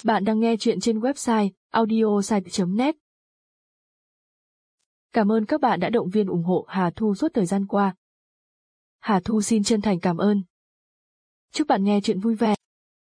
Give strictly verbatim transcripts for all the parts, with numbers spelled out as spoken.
Bạn đang nghe chuyện trên website audiosite chấm net. Cảm ơn các bạn đã động viên ủng hộ Hà Thu suốt thời gian qua. Hà Thu xin chân thành cảm ơn. Chúc bạn nghe chuyện vui vẻ.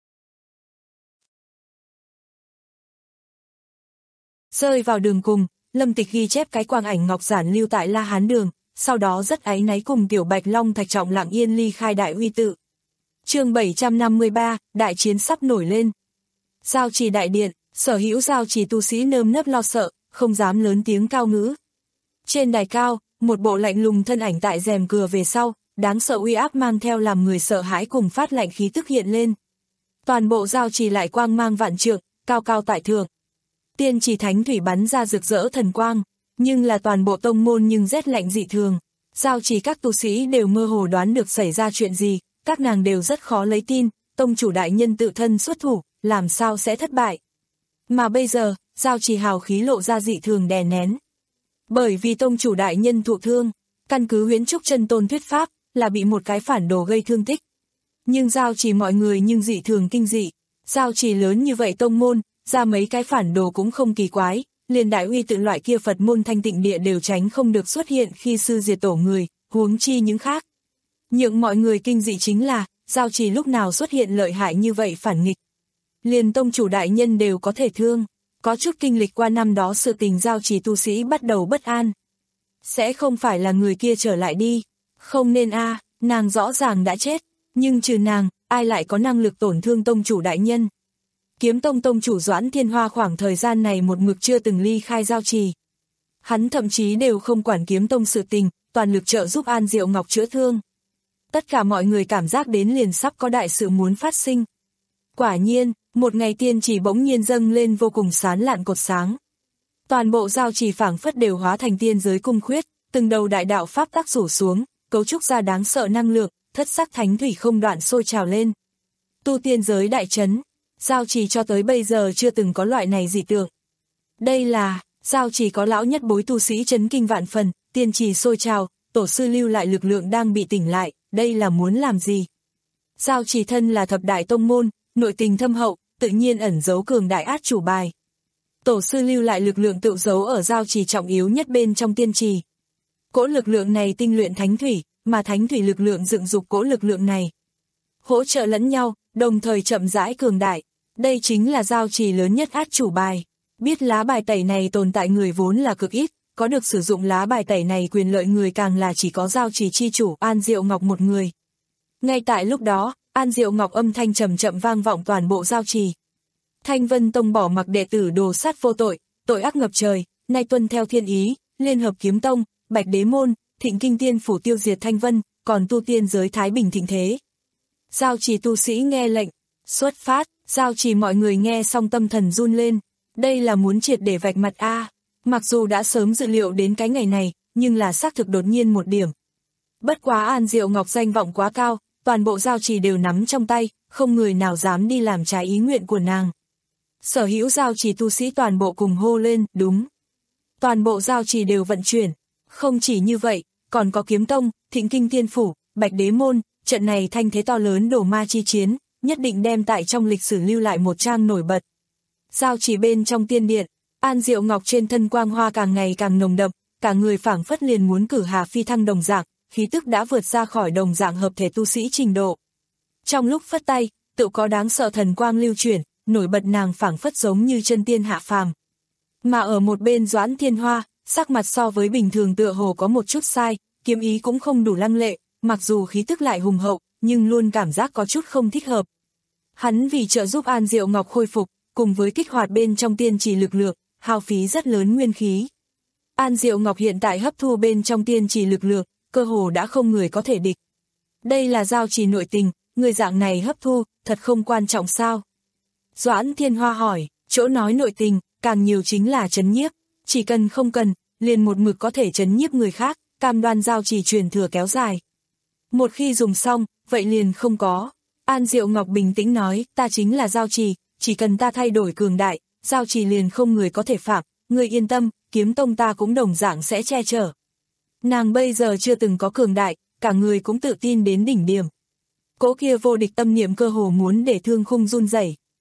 Rơi vào đường cùng, Lâm Tịch ghi chép cái quang ảnh ngọc giản lưu tại La Hán Đường, sau đó rất áy náy cùng Tiểu Bạch Long Thạch Trọng lặng yên ly khai Đại Uy Tự. Chương bảy trăm năm mươi ba, đại chiến sắp nổi lên. Giao Trì đại điện, sở hữu giao trì tu sĩ nơm nớp lo sợ, không dám lớn tiếng cao ngữ. Trên đài cao, một bộ lạnh lùng thân ảnh tại rèm cửa về sau, đáng sợ uy áp mang theo làm người sợ hãi cùng phát lạnh khí tức hiện lên. Toàn bộ giao trì lại quang mang vạn trượng, cao cao tại thượng. Tiên trì thánh thủy bắn ra rực rỡ thần quang, nhưng là toàn bộ tông môn nhưng rét lạnh dị thường. Giao trì các tu sĩ đều mơ hồ đoán được xảy ra chuyện gì, các nàng đều rất khó lấy tin, tông chủ đại nhân tự thân xuất thủ, làm sao sẽ thất bại. Mà bây giờ, giao trì hào khí lộ ra dị thường đè nén. Bởi vì tông chủ đại nhân thụ thương, căn cứ Huyễn Trúc Chân Tôn thuyết pháp, là bị một cái phản đồ gây thương tích. Nhưng giao trì mọi người nhưng dị thường kinh dị, giao trì lớn như vậy tông môn, ra mấy cái phản đồ cũng không kỳ quái, liền Đại Uy Tự loại kia Phật môn thanh tịnh địa đều tránh không được xuất hiện khi sư diệt tổ người, huống chi những khác. Những mọi người kinh dị chính là, giao trì lúc nào xuất hiện lợi hại như vậy phản nghịch. Liền tông chủ đại nhân đều có thể thương, có chút kinh lịch qua năm đó sự tình giao trì tu sĩ bắt đầu bất an. Sẽ không phải là người kia trở lại đi, không nên a à, nàng rõ ràng đã chết, nhưng trừ nàng, ai lại có năng lực tổn thương tông chủ đại nhân. Kiếm tông tông chủ Doãn Thiên Hoa khoảng thời gian này một mực chưa từng ly khai giao trì. Hắn thậm chí đều không quản kiếm tông sự tình, toàn lực trợ giúp An Diệu Ngọc chữa thương. Tất cả mọi người cảm giác đến liền sắp có đại sự muốn phát sinh. Quả nhiên, một ngày tiên chỉ bỗng nhiên dâng lên vô cùng sán lạn cột sáng. Toàn bộ giao trì phảng phất đều hóa thành tiên giới cung khuyết, từng đầu đại đạo pháp tắc rủ xuống, cấu trúc ra đáng sợ năng lượng, thất sắc thánh thủy không đoạn sôi trào lên. Tu tiên giới đại chấn, giao trì cho tới bây giờ chưa từng có loại này dị tượng. Đây là, giao trì có lão nhất bối tu sĩ chấn kinh vạn phần, tiên trì sôi trào, tổ sư lưu lại lực lượng đang bị tỉnh lại, đây là muốn làm gì? Giao trì thân là thập đại tông môn, nội tình thâm hậu, tự nhiên ẩn giấu cường đại át chủ bài. Tổ sư lưu lại lực lượng tự giấu ở giao trì trọng yếu nhất bên trong tiên trì. Cỗ lực lượng này tinh luyện thánh thủy, mà thánh thủy lực lượng dựng dục cỗ lực lượng này. Hỗ trợ lẫn nhau, đồng thời chậm rãi cường đại. Đây chính là giao trì lớn nhất át chủ bài. Biết lá bài tẩy này tồn tại người vốn là cực ít, có được sử dụng lá bài tẩy này quyền lợi người càng là chỉ có giao trì chi chủ An Diệu Ngọc một người. Ngay tại lúc đó, An Diệu Ngọc âm thanh trầm chậm vang vọng toàn bộ giao trì. Thanh Vân Tông bỏ mặc đệ tử đồ sát vô tội, tội ác ngập trời, nay tuân theo thiên ý, Liên Hợp Kiếm Tông, Bạch Đế Môn, Thịnh Kinh Tiên Phủ tiêu diệt Thanh Vân, còn tu tiên giới thái bình thịnh thế. Giao trì tu sĩ nghe lệnh, xuất phát, giao trì mọi người nghe xong tâm thần run lên, đây là muốn triệt để vạch mặt a. Mặc dù đã sớm dự liệu đến cái ngày này, nhưng là xác thực đột nhiên một điểm. Bất quá An Diệu Ngọc danh vọng quá cao, toàn bộ giao trì đều nắm trong tay, không người nào dám đi làm trái ý nguyện của nàng. Sở hữu giao trì tu sĩ toàn bộ cùng hô lên, đúng. Toàn bộ giao trì đều vận chuyển. Không chỉ như vậy, còn có Kiếm Tông, Thịnh Kinh Tiên Phủ, Bạch Đế Môn, trận này thanh thế to lớn đổ ma chi chiến, nhất định đem tại trong lịch sử lưu lại một trang nổi bật. Giao trì bên trong tiên điện, An Diệu Ngọc trên thân quang hoa càng ngày càng nồng đậm, cả người phảng phất liền muốn cử hà phi thăng đồng dạng, khí tức đã vượt ra khỏi đồng dạng hợp thể tu sĩ trình độ. Trong lúc phất tay, tự có đáng sợ thần quang lưu chuyển, nổi bật nàng phảng phất giống như chân tiên hạ phàm. Mà ở một bên Doãn Thiên Hoa, sắc mặt so với bình thường tựa hồ có một chút sai, kiếm ý cũng không đủ lăng lệ, mặc dù khí tức lại hùng hậu, nhưng luôn cảm giác có chút không thích hợp. Hắn vì trợ giúp An Diệu Ngọc khôi phục, cùng với kích hoạt bên trong tiên trì lực lượng, hao phí rất lớn nguyên khí. An Diệu Ngọc hiện tại hấp thu bên trong tiên trì lực lượng, cơ hồ đã không người có thể địch. Đây là giao trì nội tình, người dạng này hấp thu, thật không quan trọng sao? Doãn Thiên Hoa hỏi, chỗ nói nội tình, càng nhiều chính là trấn nhiếp, chỉ cần không cần, liền một mực có thể trấn nhiếp người khác, cam đoan giao trì truyền thừa kéo dài. Một khi dùng xong, vậy liền không có. An Diệu Ngọc bình tĩnh nói, ta chính là giao trì, chỉ cần ta thay đổi cường đại, giao trì liền không người có thể phạm, người yên tâm, Kiếm Tông ta cũng đồng dạng sẽ che chở. Nàng bây giờ chưa từng có cường đại, cả người cũng tự tin đến đỉnh điểm. Cỗ kia vô địch tâm niệm cơ hồ muốn để thương khung run rẩy.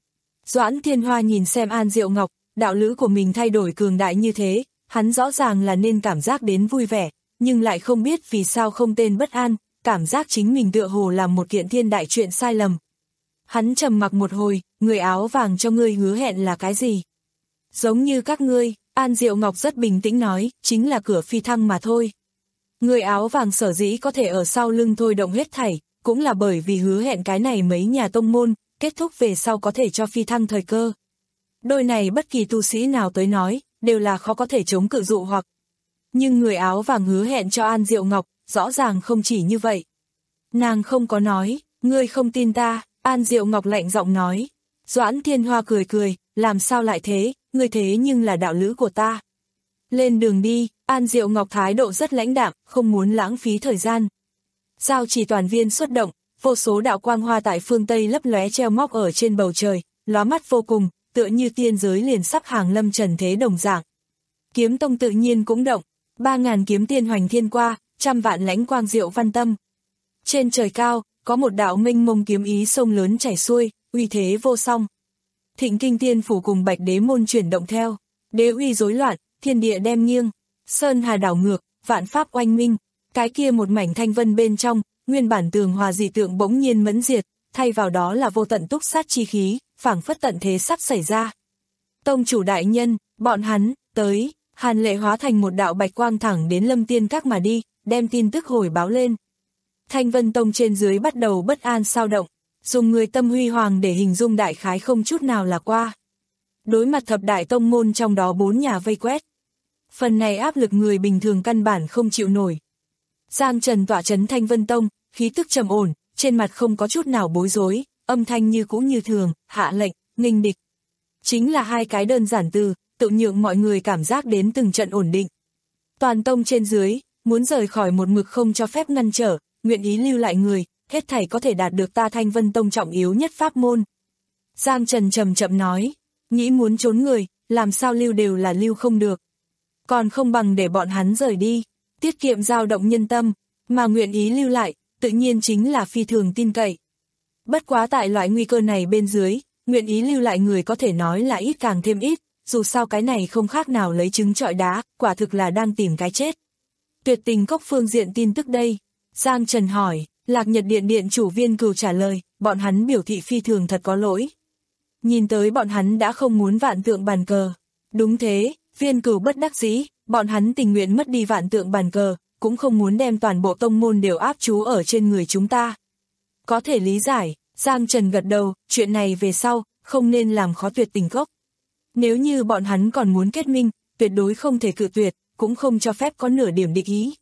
Doãn Thiên Hoa nhìn xem An Diệu Ngọc, đạo lữ của mình thay đổi cường đại như thế, hắn rõ ràng là nên cảm giác đến vui vẻ, nhưng lại không biết vì sao không tên bất an, cảm giác chính mình tựa hồ làm một kiện thiên đại chuyện sai lầm. Hắn trầm mặc một hồi, người áo vàng cho ngươi hứa hẹn là cái gì? Giống như các ngươi, An Diệu Ngọc rất bình tĩnh nói, chính là cửa phi thăng mà thôi. Người áo vàng sở dĩ có thể ở sau lưng thôi động hết thảy, cũng là bởi vì hứa hẹn cái này mấy nhà tông môn, kết thúc về sau có thể cho phi thăng thời cơ. Đôi này bất kỳ tu sĩ nào tới nói, đều là khó có thể chống cự dụ hoặc. Nhưng người áo vàng hứa hẹn cho An Diệu Ngọc, rõ ràng không chỉ như vậy. Nàng không có nói, ngươi không tin ta, An Diệu Ngọc lạnh giọng nói. Doãn Thiên Hoa cười cười, làm sao lại thế, ngươi thế nhưng là đạo lữ của ta. Lên đường đi, An Diệu Ngọc thái độ rất lãnh đạm, không muốn lãng phí thời gian. Giao chỉ toàn viên xuất động, vô số đạo quang hoa tại phương Tây lấp lóe treo móc ở trên bầu trời, lóa mắt vô cùng, tựa như tiên giới liền sắp hàng lâm trần thế đồng dạng. Kiếm tông tự nhiên cũng động, ba ngàn kiếm tiên hoành thiên qua, trăm vạn lãnh quang diệu văn tâm. Trên trời cao, có một đạo mênh mông kiếm ý sông lớn chảy xuôi, uy thế vô song. Thịnh Kinh Tiên phủ cùng Bạch Đế môn chuyển động theo, đế uy rối loạn, thiên địa đem nghiêng, sơn hà đảo ngược, vạn pháp oanh minh, cái kia một mảnh thanh vân bên trong, nguyên bản tường hòa dị tượng bỗng nhiên mẫn diệt, thay vào đó là vô tận túc sát chi khí, phảng phất tận thế sắp xảy ra. Tông chủ đại nhân, bọn hắn, tới, Hàn Lệ hóa thành một đạo bạch quang thẳng đến Lâm Tiên Các mà đi, đem tin tức hồi báo lên. Thanh Vân Tông trên dưới bắt đầu bất an sao động, dùng người tâm huy hoàng để hình dung đại khái không chút nào là qua. Đối mặt thập đại tông môn trong đó bốn nhà vây quét. Phần này áp lực người bình thường căn bản không chịu nổi. Giang Trần tỏa trấn Thanh Vân Tông, khí tức trầm ổn, trên mặt không có chút nào bối rối, âm thanh như cũ như thường, hạ lệnh, nghênh địch. Chính là hai cái đơn giản từ, tự nhượng mọi người cảm giác đến từng trận ổn định. Toàn tông trên dưới, muốn rời khỏi một mực không cho phép ngăn trở, nguyện ý lưu lại người, hết thảy có thể đạt được ta Thanh Vân Tông trọng yếu nhất pháp môn. Giang Trần trầm chậm nói, nghĩ muốn trốn người, làm sao lưu đều là lưu không được. Còn không bằng để bọn hắn rời đi, tiết kiệm dao động nhân tâm, mà nguyện ý lưu lại, tự nhiên chính là phi thường tin cậy. Bất quá tại loại nguy cơ này bên dưới, nguyện ý lưu lại người có thể nói là ít càng thêm ít, dù sao cái này không khác nào lấy trứng trọi đá, quả thực là đang tìm cái chết. Tuyệt Tình Cốc phương diện tin tức đây. Giang Trần hỏi, Lạc Nhật Điện điện chủ Viên Cừu trả lời, bọn hắn biểu thị phi thường thật có lỗi. Nhìn tới bọn hắn đã không muốn vạn tượng bàn cờ. Đúng thế, Viên Cừu bất đắc dĩ, bọn hắn tình nguyện mất đi vạn tượng bàn cờ, cũng không muốn đem toàn bộ tông môn đều áp chú ở trên người chúng ta. Có thể lý giải, Giang Trần gật đầu, chuyện này về sau, không nên làm khó Tuyệt Tình Cốc. Nếu như bọn hắn còn muốn kết minh, tuyệt đối không thể cự tuyệt, cũng không cho phép có nửa điểm địch ý.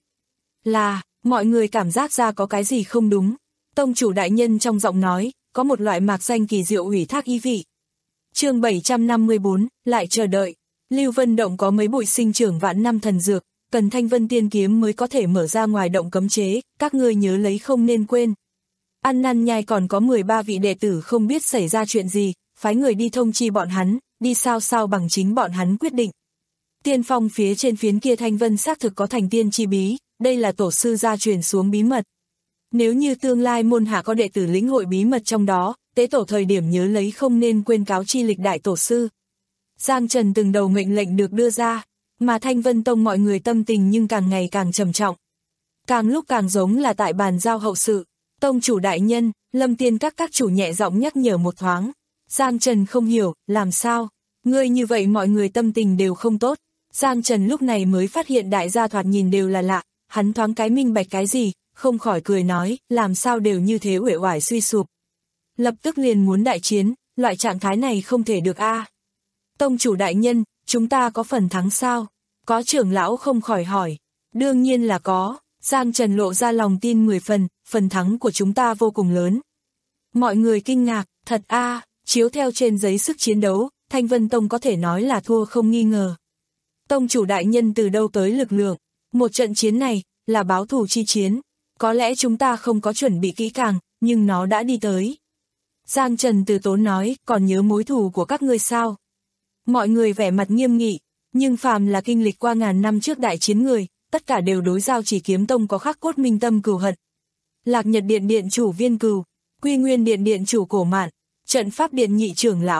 Là, mọi người cảm giác ra có cái gì không đúng. Tông chủ đại nhân trong giọng nói, có một loại mạc danh kỳ diệu ủy thác ý vị. Chương bảy trăm năm mươi bốn, lại chờ đợi. Lưu Vân Động có mấy bụi sinh trưởng vạn năm thần dược, cần Thanh Vân Tiên Kiếm mới có thể mở ra ngoài động cấm chế, các ngươi nhớ lấy không nên quên. Ăn năn nhai còn có mười ba vị đệ tử không biết xảy ra chuyện gì, phái người đi thông chi bọn hắn, đi sao sao bằng chính bọn hắn quyết định. Tiên phong phía trên phiến kia Thanh Vân xác thực có thành tiên chi bí, đây là tổ sư gia truyền xuống bí mật. Nếu như tương lai môn hạ có đệ tử lĩnh hội bí mật trong đó, tế tổ thời điểm nhớ lấy không nên quên cáo chi lịch đại tổ sư. Giang Trần từng đầu mệnh lệnh được đưa ra, mà Thanh Vân Tông mọi người tâm tình nhưng càng ngày càng trầm trọng. Càng lúc càng giống là tại bàn giao hậu sự. Tông chủ đại nhân, Lâm Tiên các các chủ nhẹ giọng nhắc nhở một thoáng. Giang Trần không hiểu, làm sao? Ngươi như vậy mọi người tâm tình đều không tốt. Giang Trần lúc này mới phát hiện đại gia thoạt nhìn đều là lạ, hắn thoáng cái minh bạch cái gì, không khỏi cười nói, làm sao đều như thế uể oải suy sụp. Lập tức liền muốn đại chiến, loại trạng thái này không thể được a. Tông chủ đại nhân, chúng ta có phần thắng sao? Có trưởng lão không khỏi hỏi. Đương nhiên là có, Giang Trần lộ ra lòng tin mười phần, phần thắng của chúng ta vô cùng lớn. Mọi người kinh ngạc, thật a, chiếu theo trên giấy sức chiến đấu, Thanh Vân Tông có thể nói là thua không nghi ngờ. Tông chủ đại nhân từ đâu tới lực lượng? Một trận chiến này, là báo thù chi chiến. Có lẽ chúng ta không có chuẩn bị kỹ càng, nhưng nó đã đi tới. Giang Trần từ tốn nói, còn nhớ mối thù của các ngươi sao? Mọi người vẻ mặt nghiêm nghị, nhưng phàm là kinh lịch qua ngàn năm trước đại chiến người, tất cả đều đối Giao Chỉ Kiếm Tông có khắc cốt minh tâm cừu hận. Lạc Nhật Điện điện chủ Viên Cừu, Quy Nguyên Điện điện chủ Cổ Mạn, Trận Pháp Điện nhị trưởng lão,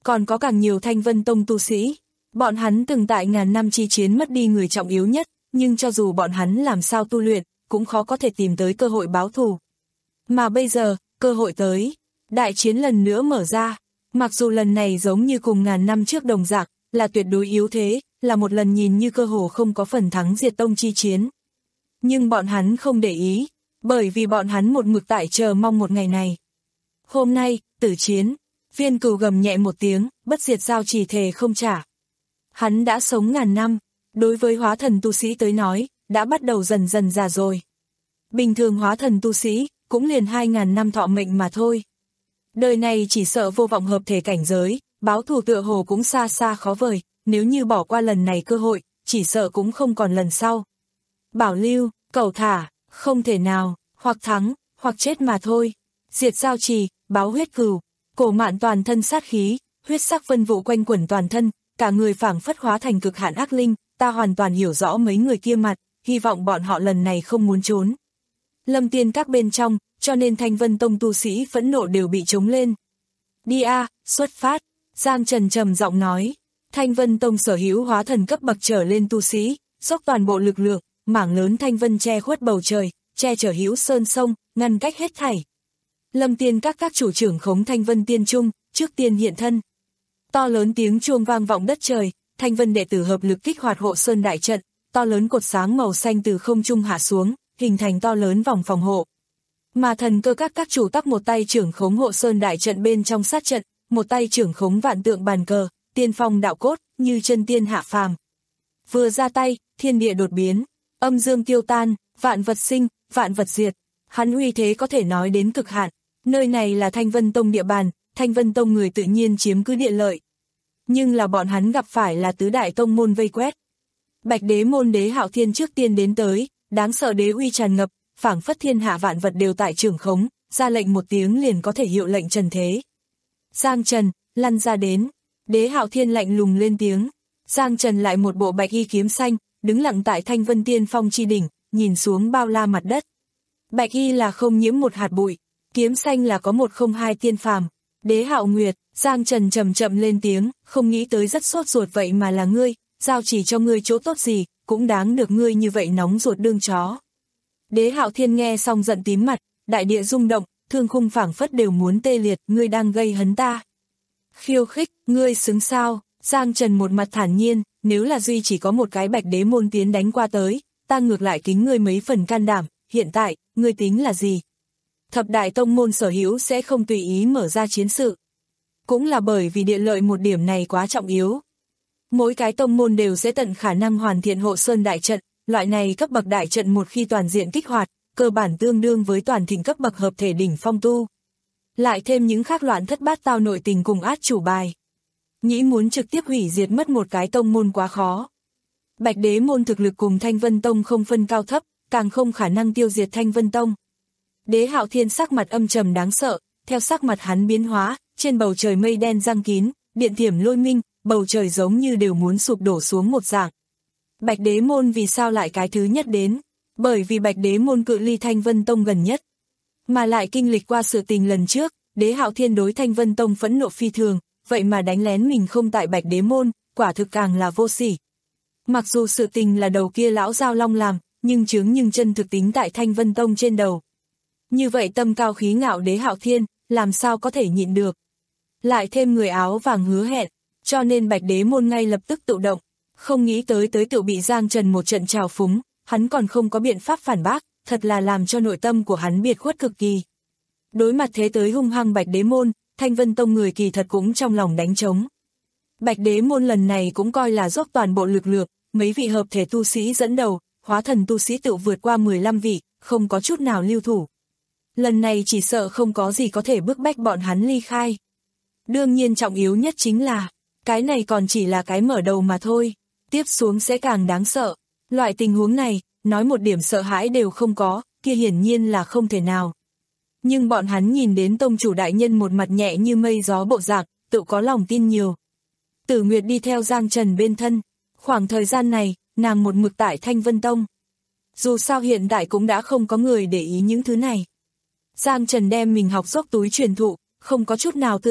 Còn có càng nhiều Thanh Vân Tông tu sĩ. Bọn hắn từng tại ngàn năm chi chiến mất đi người trọng yếu nhất, nhưng cho dù bọn hắn làm sao tu luyện, cũng khó có thể tìm tới cơ hội báo thù. Mà bây giờ, cơ hội tới, đại chiến lần nữa mở ra, mặc dù lần này giống như cùng ngàn năm trước đồng dạng, là tuyệt đối yếu thế, là một lần nhìn như cơ hồ không có phần thắng diệt tông chi chiến. Nhưng bọn hắn không để ý, bởi vì bọn hắn một mực tại chờ mong một ngày này. Hôm nay, tử chiến, Viên Cửu gầm nhẹ một tiếng, bất diệt giao chỉ thề không trả. Hắn đã sống ngàn năm, đối với hóa thần tu sĩ tới nói, đã bắt đầu dần dần già rồi. Bình thường hóa thần tu sĩ, cũng liền hai ngàn năm thọ mệnh mà thôi. Đời này chỉ sợ vô vọng hợp thể cảnh giới, báo thù tựa hồ cũng xa xa khó vời, nếu như bỏ qua lần này cơ hội, chỉ sợ cũng không còn lần sau. Bảo lưu, cẩu thả, không thể nào, hoặc thắng, hoặc chết mà thôi. Diệt giao trì, báo huyết cừu, Cổ Mạn toàn thân sát khí, huyết sắc vân vụ quanh quẩn toàn thân, cả người phảng phất hóa thành cực hạn ác linh, ta hoàn toàn hiểu rõ mấy người kia mặt, hy vọng bọn họ lần này không muốn trốn. Lâm Tiên các bên trong, cho nên Thanh Vân Tông tu sĩ phẫn nộ đều bị trống lên. Đi a, xuất phát, Giang Trần trầm giọng nói. Thanh Vân Tông sở hữu hóa thần cấp bậc trở lên tu sĩ, dốc toàn bộ lực lượng, mảng lớn thanh vân che khuất bầu trời, che chở hữu sơn sông, ngăn cách hết thảy. Lâm Tiên các các chủ trưởng khống Thanh Vân Tiên Trung, trước tiên hiện thân. To lớn tiếng chuông vang vọng đất trời, Thanh Vân đệ tử hợp lực kích hoạt hộ sơn đại trận, to lớn cột sáng màu xanh từ không trung hạ xuống, hình thành to lớn vòng phòng hộ. Mà Thần Cơ các các chủ tắc một tay trưởng khống hộ sơn đại trận bên trong sát trận, một tay trưởng khống vạn tượng bàn cờ, tiên phong đạo cốt, như chân tiên hạ phàm. Vừa ra tay, thiên địa đột biến, âm dương tiêu tan, vạn vật sinh, vạn vật diệt. Hắn uy thế có thể nói đến cực hạn. Nơi này là Thanh Vân Tông địa bàn, Thanh Vân Tông người tự nhiên chiếm cứ địa lợi. Nhưng là bọn hắn gặp phải là tứ đại tông môn vây quét. Bạch Đế môn Đế Hạo Thiên trước tiên đến tới, đáng sợ đế uy tràn ngập, phảng phất thiên hạ vạn vật đều tại trưởng khống, ra lệnh một tiếng liền có thể hiệu lệnh trần thế. Giang Trần, lăn ra đến. Đế Hạo Thiên lạnh lùng lên tiếng. Giang Trần lại một bộ bạch y kiếm xanh, đứng lặng tại Thanh Vân Tiên Phong chi đỉnh, nhìn xuống bao la mặt đất. Bạch y là không nhiễm một hạt bụi, kiếm xanh là có một không hai tiên phàm. Đế Hạo Nguyệt, Giang Trần chậm chậm lên tiếng, không nghĩ tới rất sốt ruột vậy mà là ngươi, giao chỉ cho ngươi chỗ tốt gì, cũng đáng được ngươi như vậy nóng ruột đương chó. Đế Hạo Thiên nghe xong giận tím mặt, đại địa rung động, thương khung phảng phất đều muốn tê liệt, ngươi đang gây hấn ta. Khiêu khích, ngươi xứng sao? Giang Trần một mặt thản nhiên, nếu là duy chỉ có một cái Bạch Đế môn tiến đánh qua tới, ta ngược lại kính ngươi mấy phần can đảm, hiện tại, ngươi tính là gì? Thập đại tông môn sở hữu sẽ không tùy ý mở ra chiến sự. Cũng là bởi vì địa lợi một điểm này quá trọng yếu. Mỗi cái tông môn đều sẽ tận khả năng hoàn thiện hộ sơn đại trận, loại này cấp bậc đại trận một khi toàn diện kích hoạt, cơ bản tương đương với toàn thịnh cấp bậc hợp thể đỉnh phong tu. Lại thêm những khác loạn thất bát tao nội tình cùng át chủ bài. Nghĩ muốn trực tiếp hủy diệt mất một cái tông môn quá khó. Bạch Đế môn thực lực cùng Thanh Vân Tông không phân cao thấp, càng không khả năng tiêu diệt Thanh Vân Tông. Đế Hạo Thiên sắc mặt âm trầm đáng sợ, theo sắc mặt hắn biến hóa, trên bầu trời mây đen giăng kín, điện thiểm lôi minh, bầu trời giống như đều muốn sụp đổ xuống một dạng. Bạch Đế môn vì sao lại cái thứ nhất đến? Bởi vì Bạch Đế môn cự ly Thanh Vân Tông gần nhất. Mà lại kinh lịch qua sự tình lần trước, Đế Hạo Thiên đối Thanh Vân Tông phẫn nộ phi thường, vậy mà đánh lén mình không tại Bạch Đế môn, quả thực càng là vô sỉ. Mặc dù sự tình là đầu kia lão Giao Long làm, nhưng chướng nhưng chân thực tính tại Thanh Vân Tông trên đầu. Như vậy tâm cao khí ngạo Đế Hạo Thiên, làm sao có thể nhịn được. Lại thêm người áo vàng hứa hẹn, cho nên Bạch Đế môn ngay lập tức tự động, không nghĩ tới tới tự bị Giang Trần một trận trào phúng, hắn còn không có biện pháp phản bác, thật là làm cho nội tâm của hắn biệt khuất cực kỳ. Đối mặt thế tới hung hăng Bạch Đế môn, Thanh Vân Tông người kỳ thật cũng trong lòng đánh trống. Bạch Đế môn lần này cũng coi là dốc toàn bộ lực lượng, mấy vị hợp thể tu sĩ dẫn đầu, hóa thần tu sĩ tự vượt qua mười lăm vị, không có chút nào lưu thủ. Lần này chỉ sợ không có gì có thể bức bách bọn hắn ly khai. Đương nhiên trọng yếu nhất chính là, cái này còn chỉ là cái mở đầu mà thôi, tiếp xuống sẽ càng đáng sợ. Loại tình huống này, nói một điểm sợ hãi đều không có, kia hiển nhiên là không thể nào. Nhưng bọn hắn nhìn đến tông chủ đại nhân một mặt nhẹ như mây gió bộ dạng, tự có lòng tin nhiều. Tử Nguyệt đi theo Giang Trần bên thân, khoảng thời gian này, nàng một mực tại Thanh Vân Tông. Dù sao hiện tại cũng đã không có người để ý những thứ này. Giang Trần đem mình học dốc túi truyền thụ, không có chút nào tư tàng,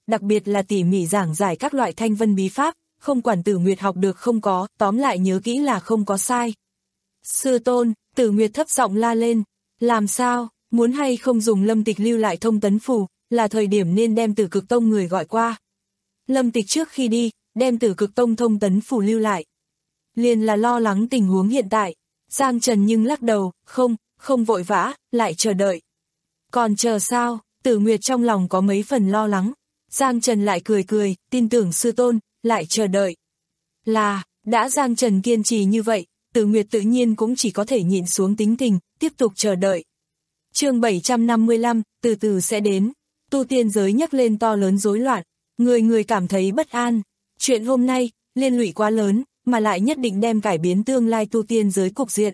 đặc biệt là tỉ mỉ giảng giải các loại thanh vân bí pháp, không quản Tử Nguyệt học được không có, tóm lại nhớ kỹ là không có sai. Sư tôn, Tử Nguyệt thấp giọng la lên, làm sao, muốn hay không dùng Lâm Tịch lưu lại thông tấn phù, là thời điểm nên đem Tử Cực Tông người gọi qua. Lâm Tịch trước khi đi, đem Tử Cực Tông thông tấn phù lưu lại. Liền là lo lắng tình huống hiện tại, Giang Trần nhưng lắc đầu, không, không vội vã, lại chờ đợi. Còn chờ sao, Tử Nguyệt trong lòng có mấy phần lo lắng, Giang Trần lại cười cười, tin tưởng sư tôn, lại chờ đợi. Là, đã Giang Trần kiên trì như vậy, Tử Nguyệt tự nhiên cũng chỉ có thể nhịn xuống tính tình, tiếp tục chờ đợi. Chương bảy trăm năm mươi lăm, từ từ sẽ đến. Tu tiên giới nhắc lên to lớn rối loạn, người người cảm thấy bất an. Chuyện hôm nay, liên lụy quá lớn, mà lại nhất định đem cải biến tương lai tu tiên giới cục diện.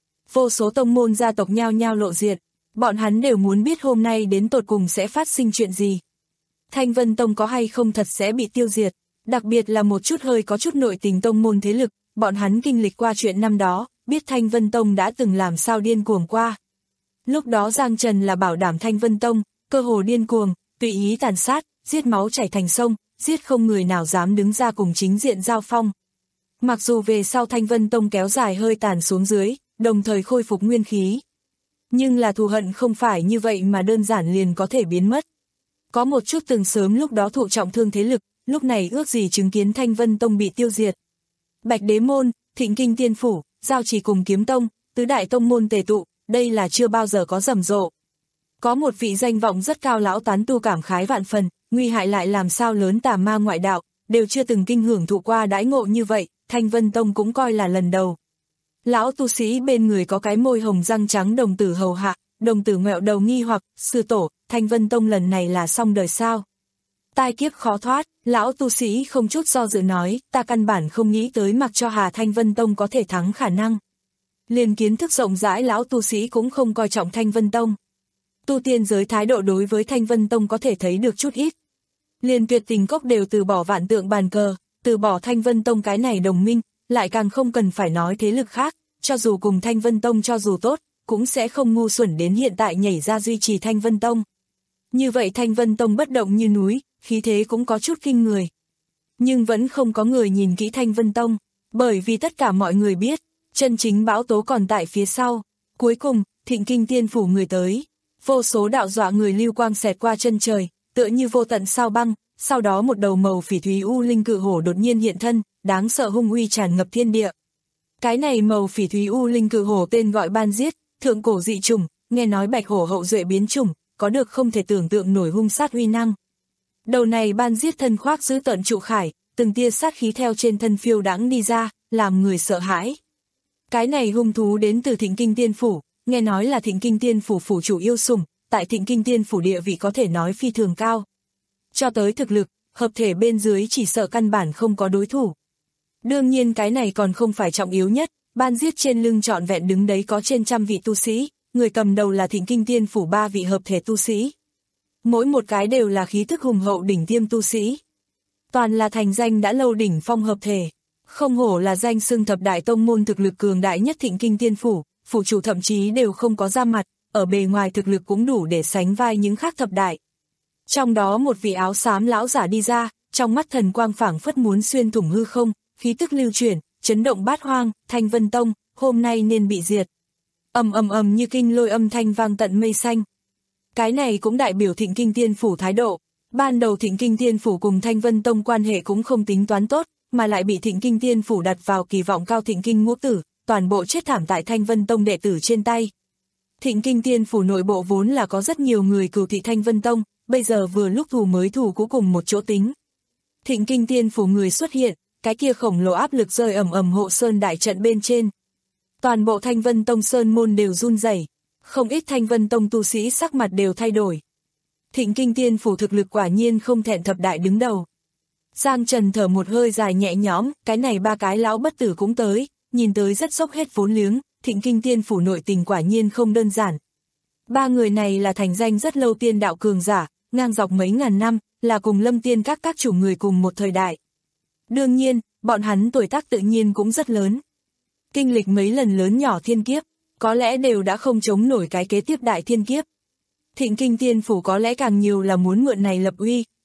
Vô số tông môn gia tộc nhao nhao lộ diện, bọn hắn đều muốn biết hôm nay đến tột cùng sẽ phát sinh chuyện gì. Thanh Vân Tông có hay không thật sẽ bị tiêu diệt, đặc biệt là một chút hơi có chút nội tình tông môn thế lực, bọn hắn kinh lịch qua chuyện năm đó, biết Thanh Vân Tông đã từng làm sao điên cuồng qua. Lúc đó Giang Trần là bảo đảm Thanh Vân Tông, cơ hồ điên cuồng, tùy ý tàn sát, giết máu chảy thành sông, giết không người nào dám đứng ra cùng chính diện giao phong. Mặc dù về sau Thanh Vân Tông kéo dài hơi tàn xuống dưới, đồng thời khôi phục nguyên khí. Nhưng là thù hận không phải như vậy mà đơn giản liền có thể biến mất. Có một chút từng sớm lúc đó thụ trọng thương thế lực, lúc này ước gì chứng kiến Thanh Vân Tông bị tiêu diệt. Bạch Đế Môn, Thịnh Kinh Tiên Phủ, Giao Trì cùng Kiếm Tông, tứ đại tông môn tề tụ, đây là chưa bao giờ có rầm rộ. Có một vị danh vọng rất cao lão tán tu cảm khái vạn phần, nguy hại lại làm sao lớn tà ma ngoại đạo, đều chưa từng kinh hưởng thụ qua đãi ngộ như vậy, Thanh Vân Tông cũng coi là lần đầu. Lão tu sĩ bên người có cái môi hồng răng trắng đồng tử hầu hạ, đồng tử ngẹo đầu nghi hoặc, sư tổ, Thanh Vân Tông lần này là xong đời sao? Tai kiếp khó thoát, lão tu sĩ không chút do dự nói, ta căn bản không nghĩ tới mặc cho Hà Thanh Vân Tông có thể thắng khả năng. Liền kiến thức rộng rãi lão tu sĩ cũng không coi trọng Thanh Vân Tông. Tu tiên giới thái độ đối với Thanh Vân Tông có thể thấy được chút ít. Liền Tuyệt Tình Cốc đều từ bỏ vạn tượng bàn cờ, từ bỏ Thanh Vân Tông cái này đồng minh, lại càng không cần phải nói thế lực khác, cho dù cùng Thanh Vân Tông cho dù tốt, cũng sẽ không ngu xuẩn đến hiện tại nhảy ra duy trì Thanh Vân Tông. Như vậy Thanh Vân Tông bất động như núi, khí thế cũng có chút kinh người. Nhưng vẫn không có người nhìn kỹ Thanh Vân Tông, bởi vì tất cả mọi người biết, chân chính bão tố còn tại phía sau. Cuối cùng, Thịnh Kinh Tiên Phủ người tới, vô số đạo dọa người lưu quang xẹt qua chân trời, tựa như vô tận sao băng, sau đó một đầu màu phỉ thúy u linh cự hổ đột nhiên hiện thân, đáng sợ hung uy tràn ngập thiên địa. Cái này màu phỉ thúy u linh cự hổ tên gọi Ban Giết, thượng cổ dị chủng, nghe nói bạch hổ hậu duệ biến chủng, có được không thể tưởng tượng nổi hung sát uy năng. Đầu này Ban Giết thân khoác giữ tợn trụ khải, từng tia sát khí theo trên thân phiêu đãng đi ra, làm người sợ hãi. Cái này hung thú đến từ Thịnh Kinh Tiên Phủ, nghe nói là Thịnh Kinh Tiên Phủ phủ chủ yêu sủng, tại Thịnh Kinh Tiên Phủ địa vị có thể nói phi thường cao. Cho tới thực lực, hợp thể bên dưới chỉ sợ căn bản không có đối thủ. Đương nhiên cái này còn không phải trọng yếu nhất, Ban Giết trên lưng trọn vẹn đứng đấy có trên trăm vị tu sĩ, người cầm đầu là Thịnh Kinh Tiên Phủ ba vị hợp thể tu sĩ. Mỗi một cái đều là khí thức hùng hậu đỉnh tiêm tu sĩ. Toàn là thành danh đã lâu đỉnh phong hợp thể. Không hổ là danh xưng thập đại tông môn thực lực cường đại nhất Thịnh Kinh Tiên Phủ, phủ chủ thậm chí đều không có ra mặt, ở bề ngoài thực lực cũng đủ để sánh vai những khác thập đại. Trong đó một vị áo xám lão giả đi ra, trong mắt thần quang phảng phất muốn xuyên thủng hư không, khí tức lưu chuyển, chấn động bát hoang, Thanh Vân Tông, hôm nay nên bị diệt. Ầm ầm ầm như kinh lôi âm thanh vang tận mây xanh. Cái này cũng đại biểu Thịnh Kinh Tiên Phủ thái độ. Ban đầu Thịnh Kinh Tiên Phủ cùng Thanh Vân Tông quan hệ cũng không tính toán tốt, mà lại bị Thịnh Kinh Tiên Phủ đặt vào kỳ vọng cao Thịnh Kinh ngũ tử, toàn bộ chết thảm tại Thanh Vân Tông đệ tử trên tay. Thịnh Kinh Tiên Phủ nội bộ vốn là có rất nhiều người cừu thị Thanh Vân Tông, bây giờ vừa lúc thù mới thù cũ cùng một chỗ tính. Thịnh Kinh Tiên Phủ người xuất hiện, cái kia khổng lồ áp lực rơi ầm ầm hộ sơn đại trận bên trên. Toàn bộ Thanh Vân Tông sơn môn đều run rẩy, không ít Thanh Vân Tông tu sĩ sắc mặt đều thay đổi. Thịnh Kinh Tiên Phủ thực lực quả nhiên không thẹn thập đại đứng đầu. Giang Trần thở một hơi dài nhẹ nhõm, cái này ba cái lão bất tử cũng tới, nhìn tới rất dốc hết vốn liếng, Thịnh Kinh Tiên Phủ nội tình quả nhiên không đơn giản. Ba người này là thành danh rất lâu tiên đạo cường giả, ngang dọc mấy ngàn năm, là cùng Lâm Tiên các các chủ người cùng một thời đại. Đương nhiên, bọn hắn tuổi tác tự nhiên cũng rất lớn. Kinh lịch mấy lần lớn nhỏ thiên kiếp, có lẽ đều đã không chống nổi cái kế tiếp đại thiên kiếp. Thịnh Kinh Tiên Phủ có lẽ càng nhiều là muốn mượn này lập uy,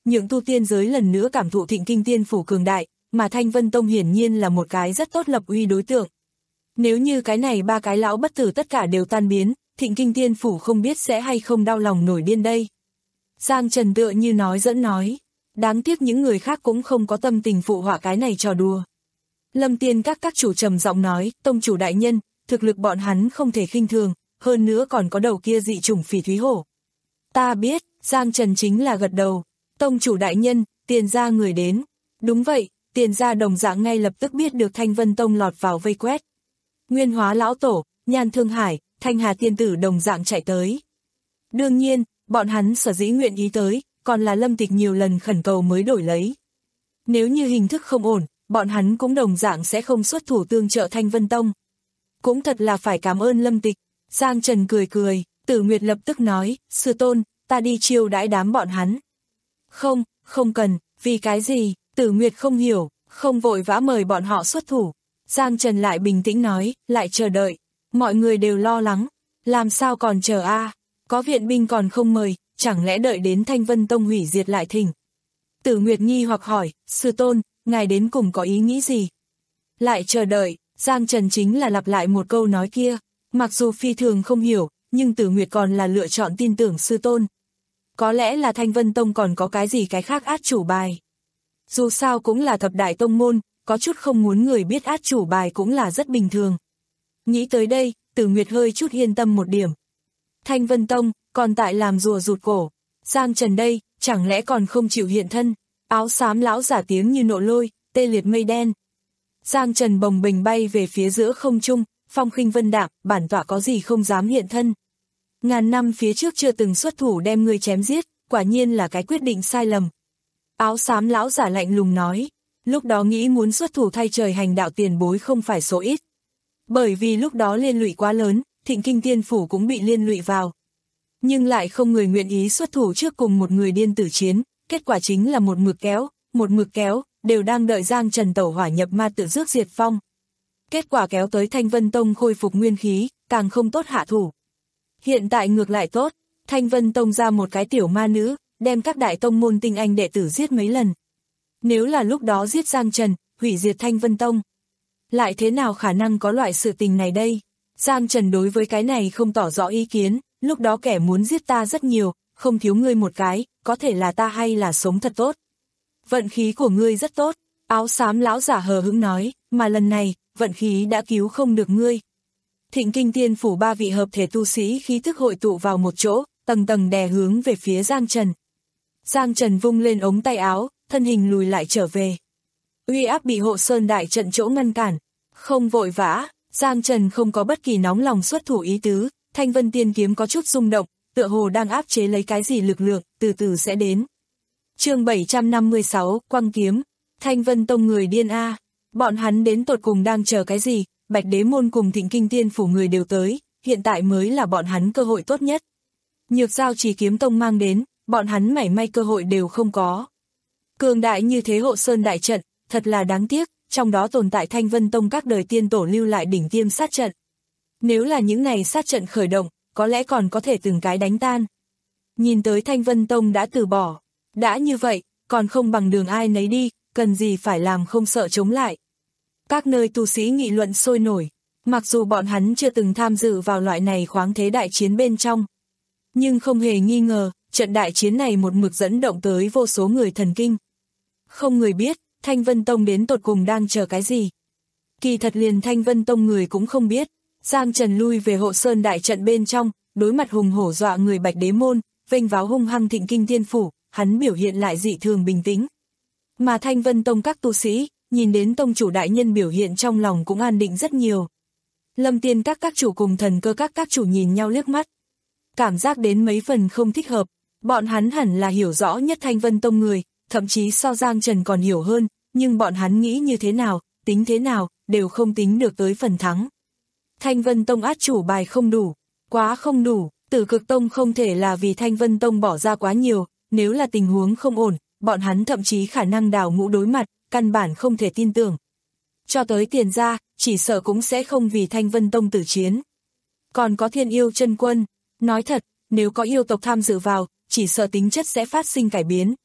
nhượng tu tiên giới lần nữa cảm thụ thịnh kinh tiên phủ cường đại, mà Thanh Vân Tông hiển nhiên là một cái rất tốt lập uy đối tượng. Nếu như cái này ba cái lão bất tử tất cả đều tan biến, thịnh kinh tiên phủ không biết sẽ hay không đau lòng nổi điên đây. Giang Trần tựa như nói dẫn nói, đáng tiếc những người khác cũng không có tâm tình phụ họa cái này trò đùa. Lâm Tiên các các chủ trầm giọng nói, tông chủ đại nhân, thực lực bọn hắn không thể khinh thường, hơn nữa còn có đầu kia dị chủng phỉ thúy hổ. Ta biết, Giang Trần chính là gật đầu, tông chủ đại nhân, Tiền gia người đến. Đúng vậy, Tiền gia đồng dạng ngay lập tức biết được Thanh Vân Tông lọt vào vây quét. Nguyên Hóa lão tổ, Nhan Thương Hải, Thanh Hà tiên tử đồng dạng chạy tới. Đương nhiên, bọn hắn sở dĩ nguyện ý tới, còn là Lâm Tịch nhiều lần khẩn cầu mới đổi lấy. Nếu như hình thức không ổn, bọn hắn cũng đồng dạng sẽ không xuất thủ tương trợ Thanh Vân Tông. Cũng thật là phải cảm ơn Lâm Tịch. Giang Trần cười cười, Tử Nguyệt lập tức nói, sư tôn, ta đi chiêu đãi đám bọn hắn. Không, không cần, vì cái gì, Tử Nguyệt không hiểu, không vội vã mời bọn họ xuất thủ. Giang Trần lại bình tĩnh nói, lại chờ đợi, mọi người đều lo lắng, làm sao còn chờ a? À? Có viện binh còn không mời, chẳng lẽ đợi đến Thanh Vân Tông hủy diệt lại thỉnh. Tử Nguyệt nghi hoặc hỏi, sư tôn, ngài đến cùng có ý nghĩ gì? Lại chờ đợi, Giang Trần chính là lặp lại một câu nói kia, mặc dù phi thường không hiểu, nhưng Tử Nguyệt còn là lựa chọn tin tưởng sư tôn. Có lẽ là Thanh Vân Tông còn có cái gì cái khác át chủ bài. Dù sao cũng là thập đại tông môn, có chút không muốn người biết át chủ bài cũng là rất bình thường. Nghĩ tới đây, Tử Nguyệt hơi chút yên tâm một điểm. Thanh Vân Tông, còn tại làm rùa rụt cổ. Giang Trần đây, chẳng lẽ còn không chịu hiện thân. Áo xám lão giả tiếng như nộ lôi, tê liệt mây đen. Giang Trần bồng bềnh bay về phía giữa không trung, phong khinh vân đạm, bản tọa có gì không dám hiện thân. Ngàn năm phía trước chưa từng xuất thủ đem ngươi chém giết, quả nhiên là cái quyết định sai lầm. Áo xám lão giả lạnh lùng nói, lúc đó nghĩ muốn xuất thủ thay trời hành đạo tiền bối không phải số ít. Bởi vì lúc đó liên lụy quá lớn, thịnh kinh tiên phủ cũng bị liên lụy vào. Nhưng lại không người nguyện ý xuất thủ trước cùng một người điên tử chiến, kết quả chính là một mực kéo, một mực kéo, đều đang đợi Giang Trần tẩu hỏa nhập ma tự rước diệt phong. Kết quả kéo tới Thanh Vân Tông khôi phục nguyên khí, càng không tốt hạ thủ. Hiện tại ngược lại tốt, Thanh Vân Tông ra một cái tiểu ma nữ, đem các đại tông môn tinh anh đệ tử giết mấy lần. Nếu là lúc đó giết Giang Trần, hủy diệt Thanh Vân Tông, lại thế nào khả năng có loại sự tình này đây? Giang Trần đối với cái này không tỏ rõ ý kiến, lúc đó kẻ muốn giết ta rất nhiều, không thiếu ngươi một cái, có thể là ta hay là sống thật tốt. Vận khí của ngươi rất tốt, áo xám lão giả hờ hững nói, mà lần này, vận khí đã cứu không được ngươi. Thịnh kinh tiên phủ ba vị hợp thể tu sĩ khí thức hội tụ vào một chỗ, tầng tầng đè hướng về phía Giang Trần. Giang Trần vung lên ống tay áo, thân hình lùi lại trở về. Uy áp bị hộ sơn đại trận chỗ ngăn cản, không vội vã, Giang Trần không có bất kỳ nóng lòng xuất thủ ý tứ, Thanh Vân Tiên kiếm có chút rung động, tựa hồ đang áp chế lấy cái gì lực lượng, từ từ sẽ đến. Chương bảy trăm năm mươi sáu, Quang kiếm, Thanh Vân Tông người điên a, bọn hắn đến tột cùng đang chờ cái gì? Bạch Đế môn cùng Thịnh Kinh Tiên phủ người đều tới, hiện tại mới là bọn hắn cơ hội tốt nhất. Nhược Giao Chỉ Kiếm Tông mang đến, bọn hắn mảy may cơ hội đều không có. Cường đại như thế hộ sơn đại trận, thật là đáng tiếc, trong đó tồn tại Thanh Vân Tông các đời tiên tổ lưu lại đỉnh tiêm sát trận. Nếu là những này sát trận khởi động, có lẽ còn có thể từng cái đánh tan. Nhìn tới Thanh Vân Tông đã từ bỏ, đã như vậy, còn không bằng đường ai nấy đi, cần gì phải làm không sợ chống lại. Các nơi tu sĩ nghị luận sôi nổi, mặc dù bọn hắn chưa từng tham dự vào loại này khoáng thế đại chiến bên trong. Nhưng không hề nghi ngờ, trận đại chiến này một mực dẫn động tới vô số người thần kinh. Không người biết, Thanh Vân Tông đến tột cùng đang chờ cái gì. Kỳ thật liền Thanh Vân Tông người cũng không biết, Giang Trần lui về hộ sơn đại trận bên trong, đối mặt hùng hổ dọa người Bạch Đế môn, vênh váo hung hăng Thịnh Kinh Tiên phủ, hắn biểu hiện lại dị thường bình tĩnh. Mà Thanh Vân Tông các tu sĩ, nhìn đến tông chủ đại nhân biểu hiện trong lòng cũng an định rất nhiều. Lâm Tiên các các chủ cùng Thần Cơ các các chủ nhìn nhau liếc mắt. Cảm giác đến mấy phần không thích hợp, bọn hắn hẳn là hiểu rõ nhất Thanh Vân Tông người, thậm chí so Giang Trần còn hiểu hơn, nhưng bọn hắn nghĩ như thế nào, tính thế nào, đều không tính được tới phần thắng. Thanh Vân Tông át chủ bài không đủ, quá không đủ, Tử Cực Tông không thể là vì Thanh Vân Tông bỏ ra quá nhiều, nếu là tình huống không ổn, bọn hắn thậm chí khả năng đào ngũ đối mặt, căn bản không thể tin tưởng. Cho tới Tiền gia, chỉ sợ cũng sẽ không vì Thanh Vân Tông tử chiến. Còn có Thiên Yêu Chân Quân, nói thật, nếu có yêu tộc tham dự vào, chỉ sợ tính chất sẽ phát sinh cải biến,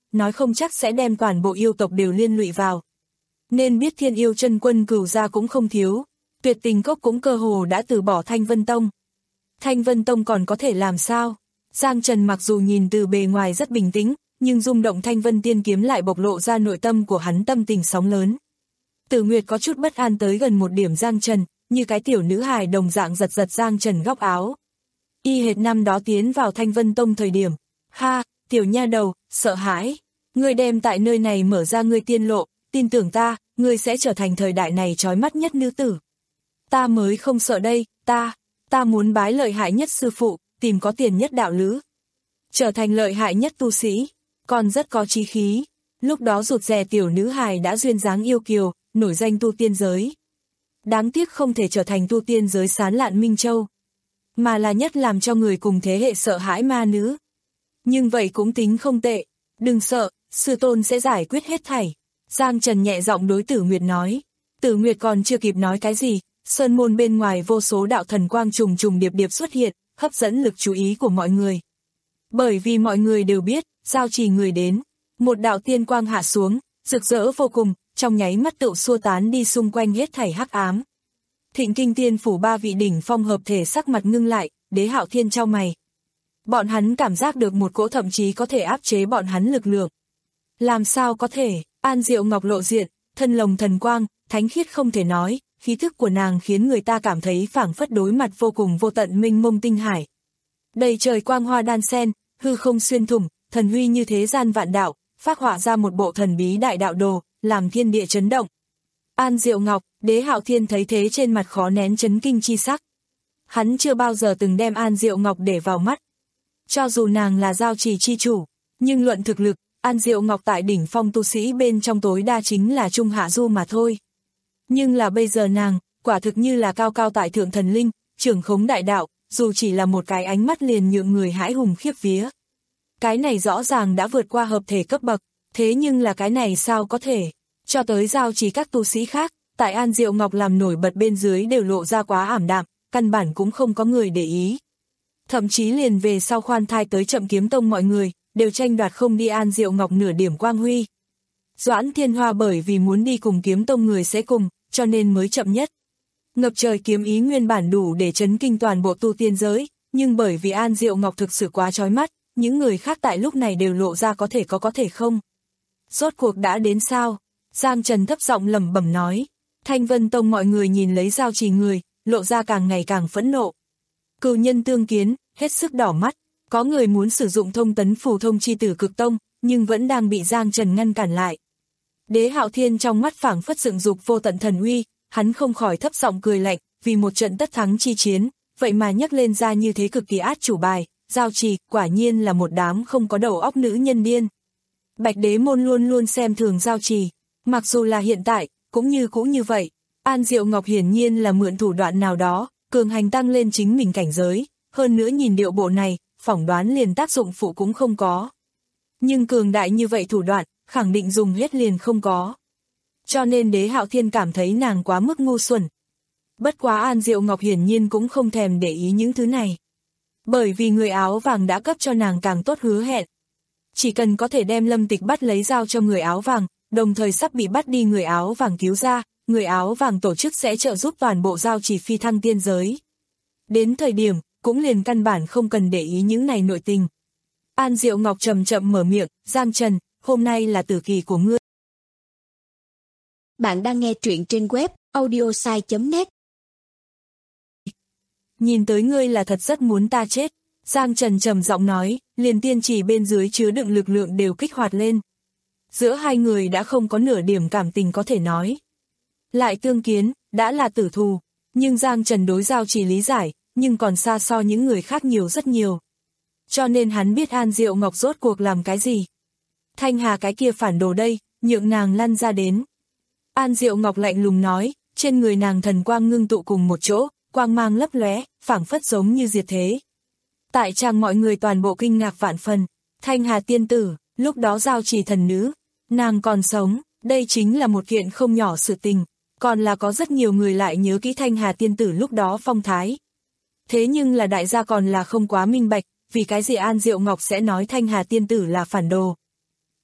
nói không chắc sẽ đem toàn bộ yêu tộc đều liên lụy vào. Nên biết Thiên Yêu Chân Quân Cửu gia cũng không thiếu, Tuyệt Tình Cốc cũng cơ hồ đã từ bỏ Thanh Vân Tông. Thanh Vân Tông còn có thể làm sao? Giang Trần mặc dù nhìn từ bề ngoài rất bình tĩnh, nhưng rung động Thanh Vân Tiên Kiếm lại bộc lộ ra nội tâm của hắn tâm tình sóng lớn. Tử Nguyệt có chút bất an tới gần một điểm Giang Trần, như cái tiểu nữ hài đồng dạng giật giật Giang Trần góc áo. Y hệt năm đó tiến vào Thanh Vân Tông thời điểm. Ha, tiểu nha đầu, sợ hãi. Ngươi đem tại nơi này mở ra ngươi tiên lộ, tin tưởng ta, ngươi sẽ trở thành thời đại này chói mắt nhất nữ tử. Ta mới không sợ đây, ta, ta muốn bái lợi hại nhất sư phụ, tìm có tiền nhất đạo lữ. Trở thành lợi hại nhất tu sĩ, còn rất có chí khí. Lúc đó rụt rè tiểu nữ hài đã duyên dáng yêu kiều, nổi danh tu tiên giới. Đáng tiếc không thể trở thành tu tiên giới sán lạn Minh Châu, mà là nhất làm cho người cùng thế hệ sợ hãi ma nữ. Nhưng vậy cũng tính không tệ, đừng sợ, sư tôn sẽ giải quyết hết thảy. Giang Trần nhẹ giọng đối Tử Nguyệt nói. Tử Nguyệt còn chưa kịp nói cái gì, sơn môn bên ngoài vô số đạo thần quang trùng trùng điệp điệp xuất hiện, hấp dẫn lực chú ý của mọi người. Bởi vì mọi người đều biết, giao trì người đến, một đạo tiên quang hạ xuống, rực rỡ vô cùng, trong nháy mắt tựu xua tán đi xung quanh hết thảy hắc ám. Thịnh Kinh Tiên phủ ba vị đỉnh phong hợp thể sắc mặt ngưng lại, Đế Hạo Thiên chau mày. Bọn hắn cảm giác được một cỗ thậm chí có thể áp chế bọn hắn lực lượng. Làm sao có thể? An Diệu Ngọc lộ diện, thân lồng thần quang, thánh khiết không thể nói, khí thức của nàng khiến người ta cảm thấy phảng phất đối mặt vô cùng vô tận mênh mông tinh hải. Đầy trời quang hoa đan sen, hư không xuyên thủng, thần huy như thế gian vạn đạo, phác họa ra một bộ thần bí đại đạo đồ, làm thiên địa chấn động. An Diệu Ngọc, Đế Hạo Thiên thấy thế trên mặt khó nén chấn kinh chi sắc. Hắn chưa bao giờ từng đem An Diệu Ngọc để vào mắt. Cho dù nàng là giao trì chi chủ, nhưng luận thực lực, An Diệu Ngọc tại đỉnh phong tu sĩ bên trong tối đa chính là trung hạ du mà thôi. Nhưng là bây giờ nàng, quả thực như là cao cao tại thượng thần linh, trưởng khống đại đạo, dù chỉ là một cái ánh mắt liền nhượng người hãi hùng khiếp vía. Cái này rõ ràng đã vượt qua hợp thể cấp bậc, thế nhưng là cái này sao có thể? Cho tới giao chỉ các tu sĩ khác, tại An Diệu Ngọc làm nổi bật bên dưới đều lộ ra quá ảm đạm, căn bản cũng không có người để ý. Thậm chí liền về sau khoan thai tới Chậm Kiếm Tông mọi người, đều tranh đoạt không đi An Diệu Ngọc nửa điểm quang huy. Doãn Thiên Hoa bởi vì muốn đi cùng Kiếm Tông người sẽ cùng, cho nên mới chậm nhất. Ngập trời kiếm ý nguyên bản đủ để chấn kinh toàn bộ tu tiên giới, nhưng bởi vì An Diệu Ngọc thực sự quá chói mắt, những người khác tại lúc này đều lộ ra có thể có có thể không. Rốt cuộc đã đến sao? Giang Trần thấp giọng lẩm bẩm nói. Thanh Vân Tông mọi người nhìn lấy giao trì người, lộ ra càng ngày càng phẫn nộ. Cừu nhân tương kiến, hết sức đỏ mắt, có người muốn sử dụng thông tấn phù thông chi tử cực tông, nhưng vẫn đang bị Giang Trần ngăn cản lại. Đế Hạo Thiên trong mắt phảng phất dựng dục vô tận thần uy, hắn không khỏi thấp giọng cười lạnh, vì một trận tất thắng chi chiến, vậy mà nhắc lên ra như thế cực kỳ át chủ bài, giao trì quả nhiên là một đám không có đầu óc nữ nhân điên. Bạch Đế môn luôn luôn xem thường giao trì, mặc dù là hiện tại, cũng như cũ như vậy. An Diệu Ngọc hiển nhiên là mượn thủ đoạn nào đó, cường hành tăng lên chính mình cảnh giới, hơn nữa nhìn điệu bộ này, phỏng đoán liền tác dụng phụ cũng không có. Nhưng cường đại như vậy thủ đoạn, khẳng định dùng hết liền không có. Cho nên Đế Hạo Thiên cảm thấy nàng quá mức ngu xuẩn. Bất quá An Diệu Ngọc hiển nhiên cũng không thèm để ý những thứ này. Bởi vì người áo vàng đã cấp cho nàng càng tốt hứa hẹn. Chỉ cần có thể đem Lâm Tịch bắt lấy giao cho người áo vàng, đồng thời sắp bị bắt đi người áo vàng cứu ra, người áo vàng tổ chức sẽ trợ giúp toàn bộ giao chỉ phi thăng tiên giới. Đến thời điểm, cũng liền căn bản không cần để ý những này nội tình. An Diệu Ngọc chậm chậm mở miệng, Giang Trần, hôm nay là tử kỳ của ngươi. Bạn đang nghe truyện trên web audiosai chấm net. Nhìn tới ngươi là thật rất muốn ta chết. Giang Trần trầm giọng nói, liền tiên chỉ bên dưới chứa đựng lực lượng đều kích hoạt lên. Giữa hai người đã không có nửa điểm cảm tình có thể nói. Lại tương kiến, đã là tử thù, nhưng Giang Trần đối giao chỉ lý giải, nhưng còn xa so những người khác nhiều rất nhiều. Cho nên hắn biết An Diệu Ngọc rốt cuộc làm cái gì. Thanh Hà cái kia phản đồ đây, nhượng nàng lăn ra đến. An Diệu Ngọc lạnh lùng nói, trên người nàng thần quang ngưng tụ cùng một chỗ, quang mang lấp lóe, phảng phất giống như diệt thế. Tại trang mọi người toàn bộ kinh ngạc vạn phần, Thanh Hà tiên tử, lúc đó giao chỉ thần nữ, nàng còn sống, đây chính là một kiện không nhỏ sự tình, còn là có rất nhiều người lại nhớ kỹ Thanh Hà tiên tử lúc đó phong thái. Thế nhưng là đại gia còn là không quá minh bạch, vì cái gì An Diệu Ngọc sẽ nói Thanh Hà tiên tử là phản đồ.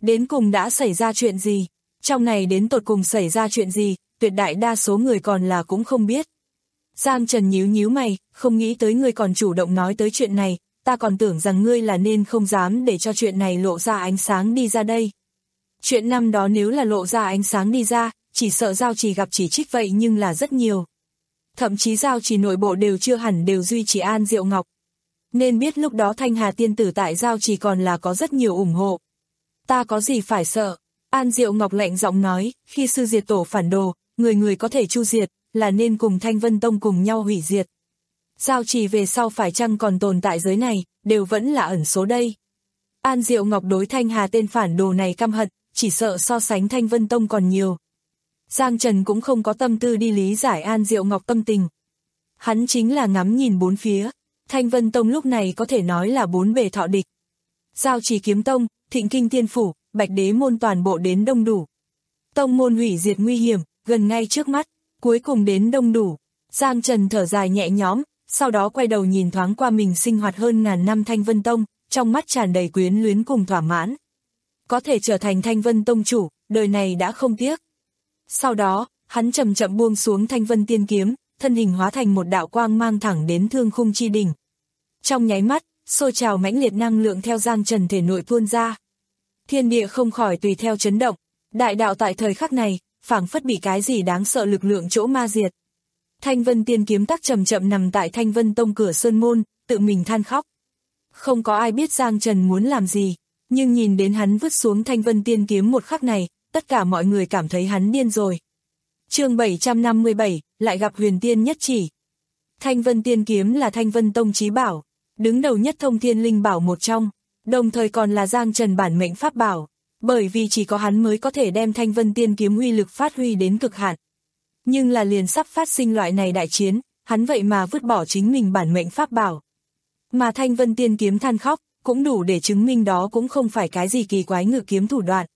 Đến cùng đã xảy ra chuyện gì? Trong này đến tột cùng xảy ra chuyện gì, tuyệt đại đa số người còn là cũng không biết. Giang Trần nhíu nhíu mày, không nghĩ tới ngươi còn chủ động nói tới chuyện này, ta còn tưởng rằng ngươi là nên không dám để cho chuyện này lộ ra ánh sáng đi ra đây. Chuyện năm đó nếu là lộ ra ánh sáng đi ra, chỉ sợ Giao Trì gặp chỉ trích vậy nhưng là rất nhiều. Thậm chí Giao Trì nội bộ đều chưa hẳn đều duy trì An Diệu Ngọc. Nên biết lúc đó Thanh Hà tiên tử tại Giao Trì còn là có rất nhiều ủng hộ. Ta có gì phải sợ? An Diệu Ngọc lạnh giọng nói, khi sư diệt tổ phản đồ, người người có thể chu diệt, là nên cùng Thanh Vân Tông cùng nhau hủy diệt. Giao Trì về sau phải chăng còn tồn tại giới này, đều vẫn là ẩn số đây. An Diệu Ngọc đối Thanh Hà tên phản đồ này căm hận, chỉ sợ so sánh Thanh Vân Tông còn nhiều. Giang Trần cũng không có tâm tư đi lý giải An Diệu Ngọc tâm tình. Hắn chính là ngắm nhìn bốn phía, Thanh Vân Tông lúc này có thể nói là bốn bề thọ địch. Giao Trì Kiếm Tông, Thịnh Kinh Tiên Phủ, Bạch Đế Môn toàn bộ đến đông đủ. Tông môn hủy diệt nguy hiểm, gần ngay trước mắt, cuối cùng đến đông đủ. Giang Trần thở dài nhẹ nhõm, sau đó quay đầu nhìn thoáng qua mình sinh hoạt hơn ngàn năm Thanh Vân Tông, trong mắt tràn đầy quyến luyến cùng thỏa mãn. Có thể trở thành Thanh Vân Tông chủ, đời này đã không tiếc. Sau đó, hắn chậm chậm buông xuống Thanh Vân Tiên Kiếm, thân hình hóa thành một đạo quang mang thẳng đến Thương Khung chi đỉnh. Trong nháy mắt, sôi trào mãnh liệt năng lượng theo Giang Trần thể nội tuôn ra. Thiên địa không khỏi tùy theo chấn động, đại đạo tại thời khắc này, phảng phất bị cái gì đáng sợ lực lượng chỗ ma diệt. Thanh Vân Tiên Kiếm tắc chậm chậm nằm tại Thanh Vân Tông cửa sơn môn, tự mình than khóc. Không có ai biết Giang Trần muốn làm gì, nhưng nhìn đến hắn vứt xuống Thanh Vân Tiên Kiếm một khắc này, tất cả mọi người cảm thấy hắn điên rồi. Chương bảy trăm năm mươi bảy, lại gặp Huyền Tiên nhất chỉ. Thanh Vân Tiên Kiếm là Thanh Vân Tông chí bảo, đứng đầu nhất thông thiên linh bảo một trong, đồng thời còn là Giang Trần bản mệnh pháp bảo, bởi vì chỉ có hắn mới có thể đem Thanh Vân Tiên Kiếm uy lực phát huy đến cực hạn. Nhưng là liền sắp phát sinh loại này đại chiến, hắn vậy mà vứt bỏ chính mình bản mệnh pháp bảo. Mà Thanh Vân Tiên Kiếm than khóc, cũng đủ để chứng minh đó cũng không phải cái gì kỳ quái ngự kiếm thủ đoạn.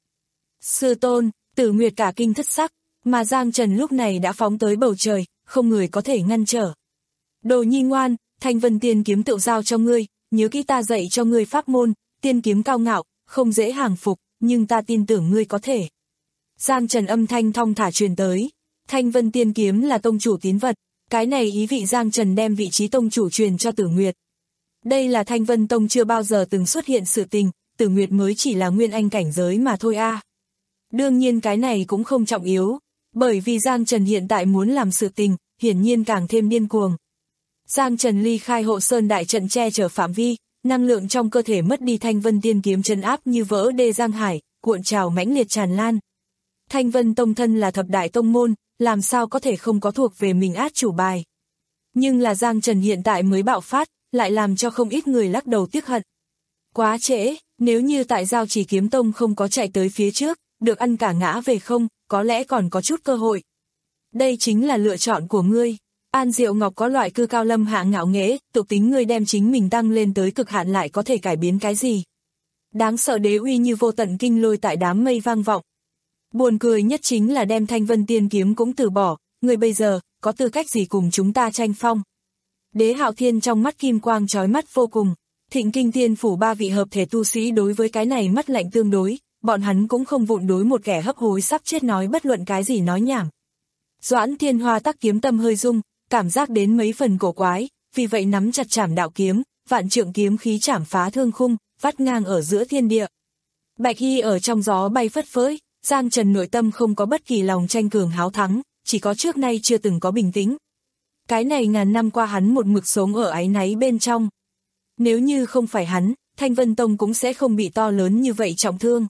Sư tôn, Tử Nguyệt cả kinh thất sắc, mà Giang Trần lúc này đã phóng tới bầu trời, không người có thể ngăn trở. Đồ nhi ngoan, Thanh Vân Tiên Kiếm tự giao cho ngươi, nhớ kỹ ta dạy cho ngươi pháp môn, tiên kiếm cao ngạo, không dễ hàng phục, nhưng ta tin tưởng ngươi có thể. Giang Trần âm thanh thong thả truyền tới, Thanh Vân Tiên Kiếm là tông chủ tín vật, cái này ý vị Giang Trần đem vị trí tông chủ truyền cho Tử Nguyệt. Đây là Thanh Vân Tông chưa bao giờ từng xuất hiện sự tình, Tử Nguyệt mới chỉ là nguyên anh cảnh giới mà thôi a. À. Đương nhiên cái này cũng không trọng yếu, bởi vì Giang Trần hiện tại muốn làm sự tình, hiển nhiên càng thêm điên cuồng. Giang Trần ly khai hộ sơn đại trận che chở phạm vi, năng lượng trong cơ thể mất đi Thanh Vân Tiên Kiếm trấn áp như vỡ đê giang hải, cuộn trào mãnh liệt tràn lan. Thanh Vân Tông thân là thập đại tông môn, làm sao có thể không có thuộc về mình át chủ bài. Nhưng là Giang Trần hiện tại mới bạo phát, lại làm cho không ít người lắc đầu tiếc hận. Quá trễ, nếu như tại Giao Trì Kiếm Tông không có chạy tới phía trước, được ăn cả ngã về không, có lẽ còn có chút cơ hội. Đây chính là lựa chọn của ngươi. An Diệu Ngọc có loại cư cao lâm hạ ngạo nghễ, tự tính ngươi đem chính mình tăng lên tới cực hạn lại có thể cải biến cái gì. Đáng sợ đế uy như vô tận kinh lôi tại đám mây vang vọng. Buồn cười nhất chính là đem Thanh Vân Tiên Kiếm cũng từ bỏ, ngươi bây giờ, có tư cách gì cùng chúng ta tranh phong. Đế Hạo Thiên trong mắt kim quang chói mắt vô cùng, Thịnh Kinh Tiên Phủ ba vị hợp thể tu sĩ đối với cái này mắt lạnh tương đối, bọn hắn cũng không vụn đối một kẻ hấp hối sắp chết nói bất luận cái gì nói nhảm. Doãn Thiên Hoa tắc kiếm tâm hơi rung, cảm giác đến mấy phần cổ quái, vì vậy nắm chặt trảm đạo kiếm, vạn trượng kiếm khí trảm phá thương khung, vắt ngang ở giữa thiên địa. Bạch Hy ở trong gió bay phất phới, Giang Trần nội tâm không có bất kỳ lòng tranh cường háo thắng, chỉ có trước nay chưa từng có bình tĩnh. Cái này ngàn năm qua hắn một mực sống ở áy náy bên trong. Nếu như không phải hắn, Thanh Vân Tông cũng sẽ không bị to lớn như vậy trọng thương.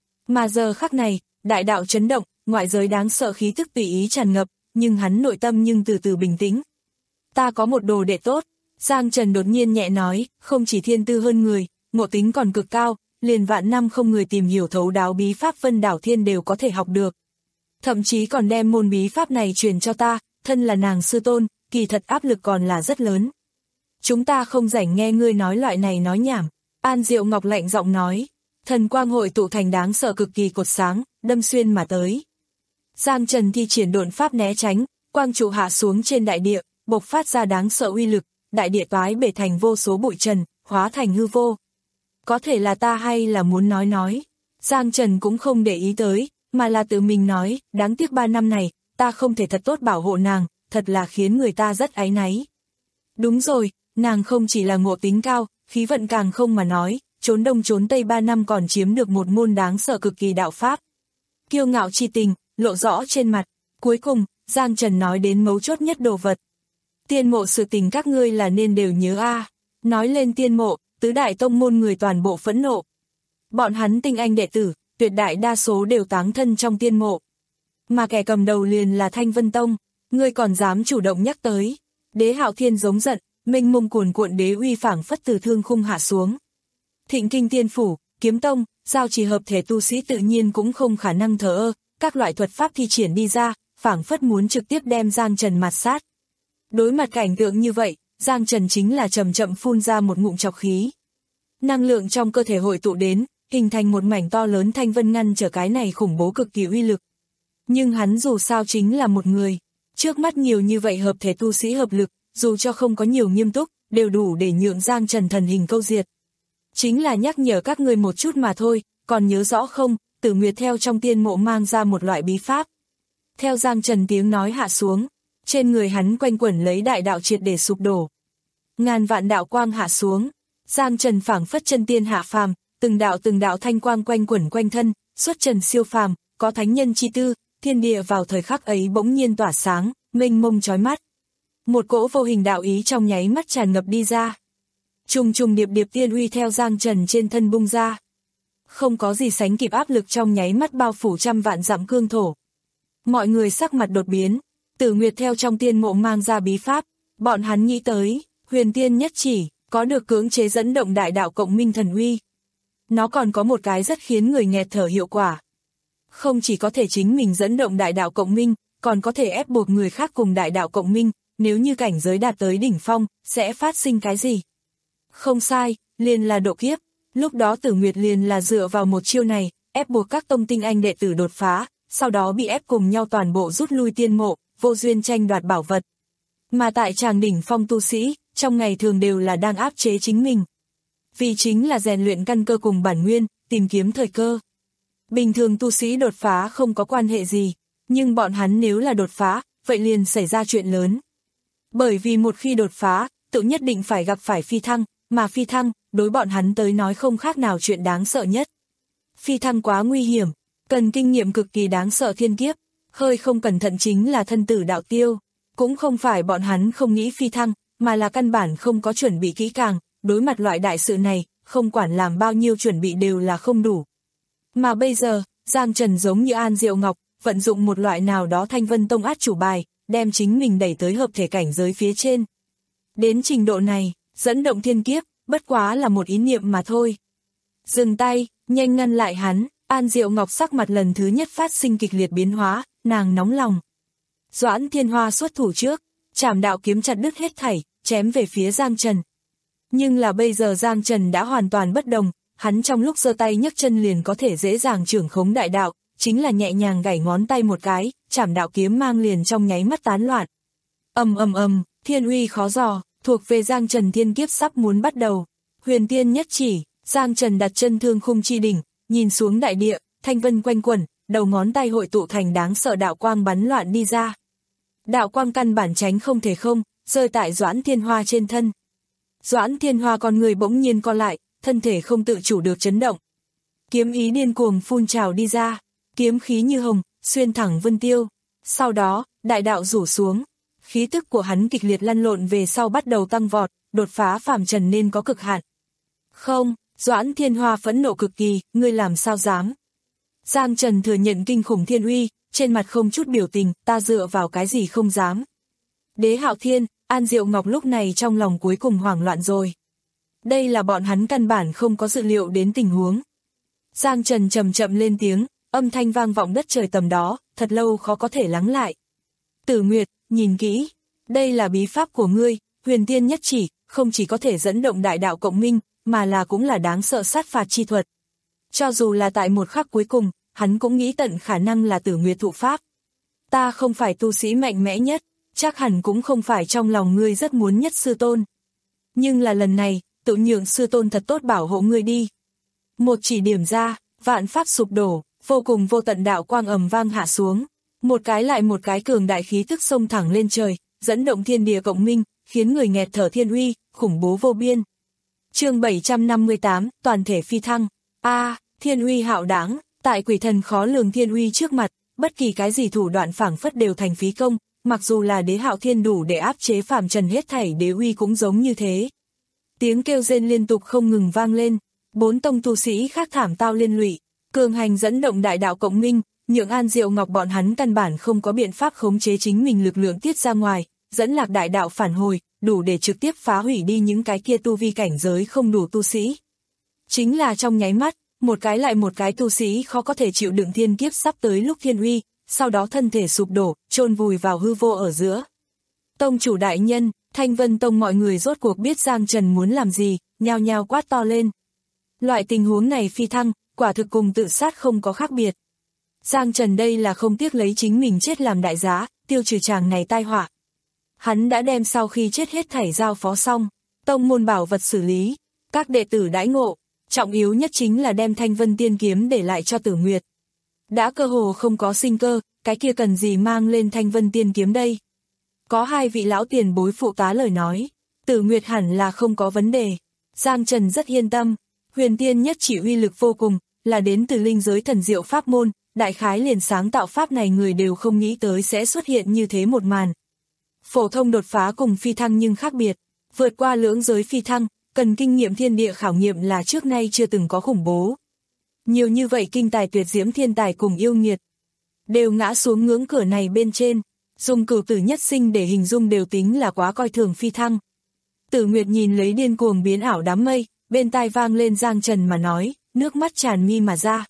Mà giờ khắc này, đại đạo chấn động, ngoại giới đáng sợ khí tức tùy ý tràn ngập, nhưng hắn nội tâm nhưng từ từ bình tĩnh. Ta có một đồ đệ tốt, Giang Trần đột nhiên nhẹ nói, không chỉ thiên tư hơn người, ngộ tính còn cực cao, liền vạn năm không người tìm hiểu thấu đáo bí pháp Vân Đảo Thiên đều có thể học được. Thậm chí còn đem môn bí pháp này truyền cho ta, thân là nàng sư tôn, kỳ thật áp lực còn là rất lớn. Chúng ta không rảnh nghe ngươi nói loại này nói nhảm, An Diệu Ngọc lạnh giọng nói, thần quang hội tụ thành đáng sợ cực kỳ cột sáng, đâm xuyên mà tới. Giang Trần thi triển độn pháp né tránh, quang trụ hạ xuống trên đại địa, bộc phát ra đáng sợ uy lực, đại địa toái bể thành vô số bụi trần, hóa thành hư vô. Có thể là ta hay là muốn nói nói. Giang Trần cũng không để ý tới, mà là tự mình nói, đáng tiếc ba năm này, ta không thể thật tốt bảo hộ nàng, thật là khiến người ta rất áy náy. Đúng rồi, nàng không chỉ là ngộ tính cao, khí vận càng không mà nói, trốn đông trốn tây ba năm còn chiếm được một môn đáng sợ cực kỳ đạo pháp. Kiêu ngạo chi tình, lộ rõ trên mặt. Cuối cùng, Giang Trần nói đến mấu chốt nhất đồ vật. Tiên mộ sự tình các ngươi là nên đều nhớ a. Nói lên tiên mộ, tứ đại tông môn người toàn bộ phẫn nộ. Bọn hắn tinh anh đệ tử, tuyệt đại đa số đều táng thân trong tiên mộ. Mà kẻ cầm đầu liền là Thanh Vân Tông, ngươi còn dám chủ động nhắc tới. Đế Hạo Thiên giống giận, mênh mông cuồn cuộn đế uy phảng phất từ thương khung hạ xuống. Thịnh Kinh Tiên Phủ, Kiếm Tông, giao trì hợp thể tu sĩ tự nhiên cũng không khả năng thờ ơ, các loại thuật pháp thi triển đi ra, phảng phất muốn trực tiếp đem Giang Trần mạt sát. Đối mặt cảnh tượng như vậy, Giang Trần chính là chậm chậm phun ra một ngụm trọc khí. Năng lượng trong cơ thể hội tụ đến, hình thành một mảnh to lớn thanh vân ngăn trở cái này khủng bố cực kỳ uy lực. Nhưng hắn dù sao chính là một người, trước mắt nhiều như vậy hợp thể tu sĩ hợp lực, dù cho không có nhiều nghiêm túc, đều đủ để nhượng Giang Trần thần hình câu diệt. Chính là nhắc nhở các ngươi một chút mà thôi, còn nhớ rõ không, Tử Nguyệt theo trong tiên mộ mang ra một loại bí pháp. Theo Giang Trần tiếng nói hạ xuống, trên người hắn quanh quẩn lấy đại đạo triệt để sụp đổ. Ngàn vạn đạo quang hạ xuống, Giang Trần phảng phất chân tiên hạ phàm, từng đạo từng đạo thanh quang quanh quẩn quanh thân, xuất trần siêu phàm, có thánh nhân chi tư, thiên địa vào thời khắc ấy bỗng nhiên tỏa sáng, mênh mông chói mắt. Một cỗ vô hình đạo ý trong nháy mắt tràn ngập đi ra. Trùng trùng điệp điệp tiên uy theo Giang Trần trên thân bung ra. Không có gì sánh kịp áp lực trong nháy mắt bao phủ trăm vạn dặm cương thổ. Mọi người sắc mặt đột biến, Tử Nguyệt theo trong tiên mộ mang ra bí pháp, bọn hắn nghĩ tới, huyền tiên nhất chỉ, có được cưỡng chế dẫn động đại đạo cộng minh thần uy. Nó còn có một cái rất khiến người nghẹt thở hiệu quả. Không chỉ có thể chính mình dẫn động đại đạo cộng minh, còn có thể ép buộc người khác cùng đại đạo cộng minh, nếu như cảnh giới đạt tới đỉnh phong, sẽ phát sinh cái gì? Không sai, liền là độ kiếp. Lúc đó Tử Nguyệt liền là dựa vào một chiêu này, ép buộc các tông tinh anh đệ tử đột phá, sau đó bị ép cùng nhau toàn bộ rút lui tiên mộ, vô duyên tranh đoạt bảo vật. Mà tại tràng đỉnh phong tu sĩ, trong ngày thường đều là đang áp chế chính mình. Vì chính là rèn luyện căn cơ cùng bản nguyên, tìm kiếm thời cơ. Bình thường tu sĩ đột phá không có quan hệ gì, nhưng bọn hắn nếu là đột phá, vậy liền xảy ra chuyện lớn. Bởi vì một khi đột phá, tự nhất định phải gặp phải phi thăng, mà phi thăng, đối bọn hắn tới nói không khác nào chuyện đáng sợ nhất. Phi thăng quá nguy hiểm, cần kinh nghiệm cực kỳ đáng sợ thiên kiếp, hơi không cẩn thận chính là thân tử đạo tiêu. Cũng không phải bọn hắn không nghĩ phi thăng, mà là căn bản không có chuẩn bị kỹ càng, đối mặt loại đại sự này, không quản làm bao nhiêu chuẩn bị đều là không đủ. Mà bây giờ, Giang Trần giống như An Diệu Ngọc, vận dụng một loại nào đó Thanh Vân Tông át chủ bài, đem chính mình đẩy tới hợp thể cảnh giới phía trên. Đến trình độ này, dẫn động thiên kiếp, bất quá là một ý niệm mà thôi. Dừng tay, nhanh ngăn lại hắn, An Diệu Ngọc sắc mặt lần thứ nhất phát sinh kịch liệt biến hóa, nàng nóng lòng. Doãn Thiên Hoa xuất thủ trước, trảm đạo kiếm chặt đứt hết thảy, chém về phía Giang Trần. Nhưng là bây giờ Giang Trần đã hoàn toàn bất đồng, hắn trong lúc giơ tay nhấc chân liền có thể dễ dàng trưởng khống đại đạo, chính là nhẹ nhàng gảy ngón tay một cái, trảm đạo kiếm mang liền trong nháy mắt tán loạn. Ầm ầm ầm, thiên uy khó dò, thuộc về Giang Trần thiên kiếp sắp muốn bắt đầu. Huyền tiên nhất chỉ, Giang Trần đặt chân thương khung chi đỉnh, nhìn xuống đại địa, thanh vân quanh quẩn, đầu ngón tay hội tụ thành đáng sợ đạo quang bắn loạn đi ra. Đạo quang căn bản tránh không thể không, rơi tại Doãn Thiên Hoa trên thân. Doãn Thiên Hoa con người bỗng nhiên co lại, thân thể không tự chủ được chấn động. Kiếm ý điên cuồng phun trào đi ra, kiếm khí như hồng, xuyên thẳng vân tiêu. Sau đó, đại đạo rủ xuống, khí tức của hắn kịch liệt lăn lộn về sau bắt đầu tăng vọt, đột phá phàm trần nên có cực hạn. Không, Doãn Thiên Hoa phẫn nộ cực kỳ, ngươi làm sao dám? Giang Trần thừa nhận kinh khủng thiên uy, trên mặt không chút biểu tình, ta dựa vào cái gì không dám. Đế Hạo Thiên, An Diệu Ngọc lúc này trong lòng cuối cùng hoảng loạn rồi. Đây là bọn hắn căn bản không có dự liệu đến tình huống. Giang Trần chậm chậm lên tiếng, âm thanh vang vọng đất trời tầm đó, thật lâu khó có thể lắng lại. Tử Nguyệt, nhìn kỹ, đây là bí pháp của ngươi, huyền tiên nhất chỉ, không chỉ có thể dẫn động đại đạo cộng minh, mà là cũng là đáng sợ sát phạt chi thuật. Cho dù là tại một khắc cuối cùng, hắn cũng nghĩ tận khả năng là Tử Nguyệt thụ pháp. Ta không phải tu sĩ mạnh mẽ nhất, chắc hẳn cũng không phải trong lòng ngươi rất muốn nhất sư tôn. Nhưng là lần này, tự nhượng sư tôn thật tốt bảo hộ ngươi đi. Một chỉ điểm ra, Vạn pháp sụp đổ, vô cùng vô tận đạo quang ầm vang hạ xuống. Một cái lại một cái cường đại khí tức xông thẳng lên trời, dẫn động thiên địa cộng minh, khiến người nghẹt thở thiên uy, khủng bố vô biên. Chương bảy trăm năm mươi tám, toàn thể phi thăng. A, à, thiên uy hạo đáng, tại quỷ thần khó lường thiên uy trước mặt, bất kỳ cái gì thủ đoạn phảng phất đều thành phí công, mặc dù là đế hạo thiên đủ để áp chế phàm trần hết thảy đế uy cũng giống như thế. Tiếng kêu rên liên tục không ngừng vang lên, bốn tông tu sĩ khác thảm tao liên lụy, cường hành dẫn động đại đạo cộng minh, nhượng An Diệu Ngọc bọn hắn căn bản không có biện pháp khống chế chính mình lực lượng tiết ra ngoài, dẫn lạc đại đạo phản hồi, đủ để trực tiếp phá hủy đi những cái kia tu vi cảnh giới không đủ tu sĩ. Chính là trong nháy mắt, một cái lại một cái tu sĩ khó có thể chịu đựng thiên kiếp sắp tới lúc thiên uy, sau đó thân thể sụp đổ, chôn vùi vào hư vô ở giữa. Tông chủ đại nhân, Thanh Vân Tông mọi người rốt cuộc biết Giang Trần muốn làm gì, nhao nhao quát to lên. Loại tình huống này phi thăng, quả thực cùng tự sát không có khác biệt. Giang Trần đây là không tiếc lấy chính mình chết làm đại giá, tiêu trừ chàng này tai họa. Hắn đã đem sau khi chết hết thảy giao phó xong, tông môn bảo vật xử lý, các đệ tử đãi ngộ, trọng yếu nhất chính là đem Thanh Vân Tiên Kiếm để lại cho Tử Nguyệt. Đã cơ hồ không có sinh cơ, cái kia cần gì mang lên Thanh Vân Tiên Kiếm đây? Có hai vị lão tiền bối phụ tá lời nói, Tử Nguyệt hẳn là không có vấn đề. Giang Trần rất yên tâm, huyền tiên nhất chỉ uy lực vô cùng, là đến từ linh giới thần diệu pháp môn, đại khái liền sáng tạo pháp này người đều không nghĩ tới sẽ xuất hiện như thế một màn. Phổ thông đột phá cùng phi thăng nhưng khác biệt, vượt qua lưỡng giới phi thăng, cần kinh nghiệm thiên địa khảo nghiệm là trước nay chưa từng có khủng bố. Nhiều như vậy kinh tài tuyệt diễm thiên tài cùng yêu nghiệt, đều ngã xuống ngưỡng cửa này bên trên, dùng cửu tử nhất sinh để hình dung đều tính là quá coi thường phi thăng. Tử Nguyệt nhìn lấy điên cuồng biến ảo đám mây, bên tai vang lên Giang Trần mà nói, nước mắt tràn mi mà ra.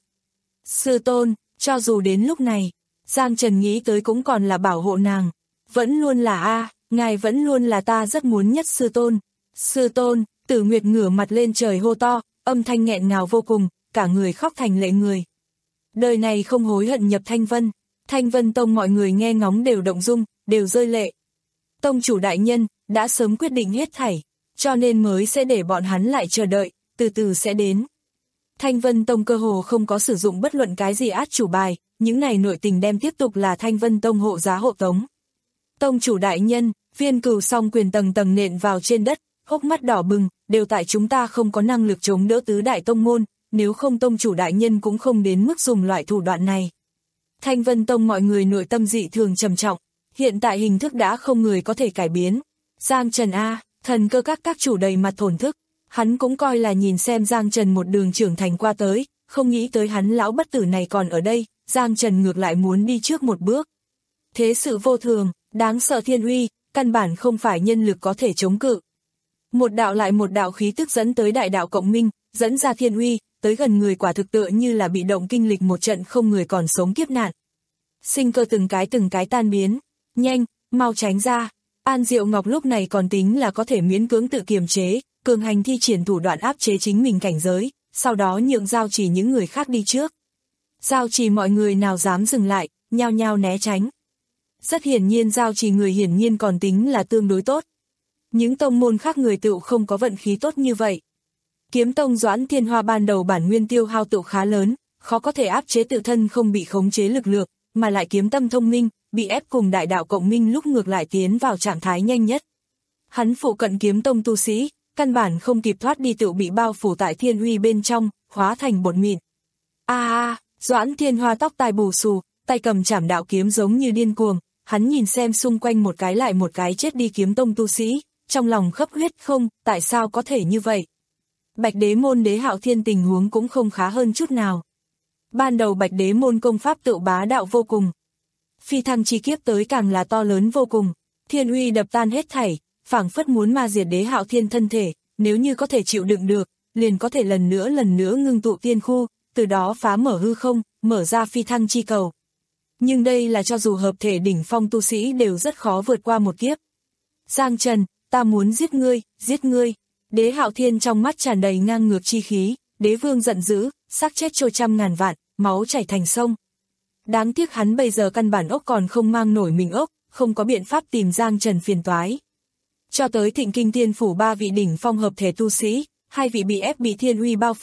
Sư tôn, cho dù đến lúc này, Giang Trần nghĩ tới cũng còn là bảo hộ nàng. Vẫn luôn là a, ngài vẫn luôn là ta rất muốn nhất sư tôn. Sư tôn, Tử Nguyệt ngửa mặt lên trời hô to, âm thanh nghẹn ngào vô cùng, cả người khóc thành lệ người. Đời này không hối hận nhập Thanh Vân, Thanh Vân Tông mọi người nghe ngóng đều động dung, đều rơi lệ. Tông chủ đại nhân, đã sớm quyết định hết thảy, cho nên mới sẽ để bọn hắn lại chờ đợi, từ từ sẽ đến. Thanh Vân Tông cơ hồ không có sử dụng bất luận cái gì át chủ bài, những này nội tình đem tiếp tục là Thanh Vân Tông hộ giá hộ tống. Tông chủ đại nhân, Viên Cửu song quyền tầng tầng nện vào trên đất, hốc mắt đỏ bừng, đều tại chúng ta không có năng lực chống đỡ tứ đại tông môn, nếu không tông chủ đại nhân cũng không đến mức dùng loại thủ đoạn này. Thanh Vân Tông mọi người nội tâm dị thường trầm trọng, hiện tại hình thức đã không người có thể cải biến. Giang Trần A, thần cơ các các chủ đầy mặt thổn thức, hắn cũng coi là nhìn xem Giang Trần một đường trưởng thành qua tới, không nghĩ tới hắn lão bất tử này còn ở đây, Giang Trần ngược lại muốn đi trước một bước. Thế sự vô thường, đáng sợ thiên uy, căn bản không phải nhân lực có thể chống cự. Một đạo lại một đạo khí tức dẫn tới đại đạo cộng minh, dẫn ra thiên uy, tới gần người quả thực tựa như là bị động kinh lịch một trận không người còn sống kiếp nạn. Sinh cơ từng cái từng cái tan biến, nhanh, mau tránh ra. An Diệu Ngọc lúc này còn tính là có thể miễn cưỡng tự kiềm chế, cường hành thi triển thủ đoạn áp chế chính mình cảnh giới, sau đó nhượng giao chỉ những người khác đi trước. Giao chỉ mọi người nào dám dừng lại, nhao nhao né tránh. Rất hiển nhiên giao chỉ người hiển nhiên còn tính là tương đối tốt. Những tông môn khác người tựu không có vận khí tốt như vậy. Kiếm tông Doãn Thiên Hoa ban đầu bản nguyên tiêu hao tựu khá lớn, khó có thể áp chế tự thân không bị khống chế lực lượng, mà lại kiếm tâm thông minh, bị ép cùng đại đạo cộng minh lúc ngược lại tiến vào trạng thái nhanh nhất. Hắn phụ cận kiếm tông tu sĩ, căn bản không kịp thoát đi tựu bị bao phủ tại thiên uy bên trong, hóa thành bột mịn. A a, Doãn Thiên Hoa tóc tai bù xù, tay cầm chảm đạo kiếm giống như điên cuồng, hắn nhìn xem xung quanh một cái lại một cái chết đi kiếm tông tu sĩ, trong lòng khấp huyết không, tại sao có thể như vậy? Bạch Đế môn Đế Hạo Thiên tình huống cũng không khá hơn chút nào. Ban đầu Bạch Đế môn công pháp tự bá đạo vô cùng. Phi thăng chi kiếp tới càng là to lớn vô cùng, thiên uy đập tan hết thảy, phảng phất muốn ma diệt Đế Hạo Thiên thân thể, nếu như có thể chịu đựng được, liền có thể lần nữa lần nữa ngưng tụ tiên khu, từ đó phá mở hư không, mở ra phi thăng chi cầu. Nhưng đây là cho dù hợp thể đỉnh phong tu sĩ đều rất khó vượt qua một kiếp. Giang Trần, ta muốn giết ngươi, giết ngươi. Đế Hạo Thiên trong mắt tràn đầy ngang ngược chi khí, đế vương giận dữ, xác chết trôi trăm ngàn vạn, máu chảy thành sông. Đáng tiếc hắn bây giờ căn bản ốc còn không mang nổi mình ốc, không có biện pháp tìm Giang Trần phiền toái. Cho tới Thịnh Kinh Tiên phủ ba vị đỉnh phong hợp thể tu sĩ, hai vị bị ép bị thiên uy bao phủ,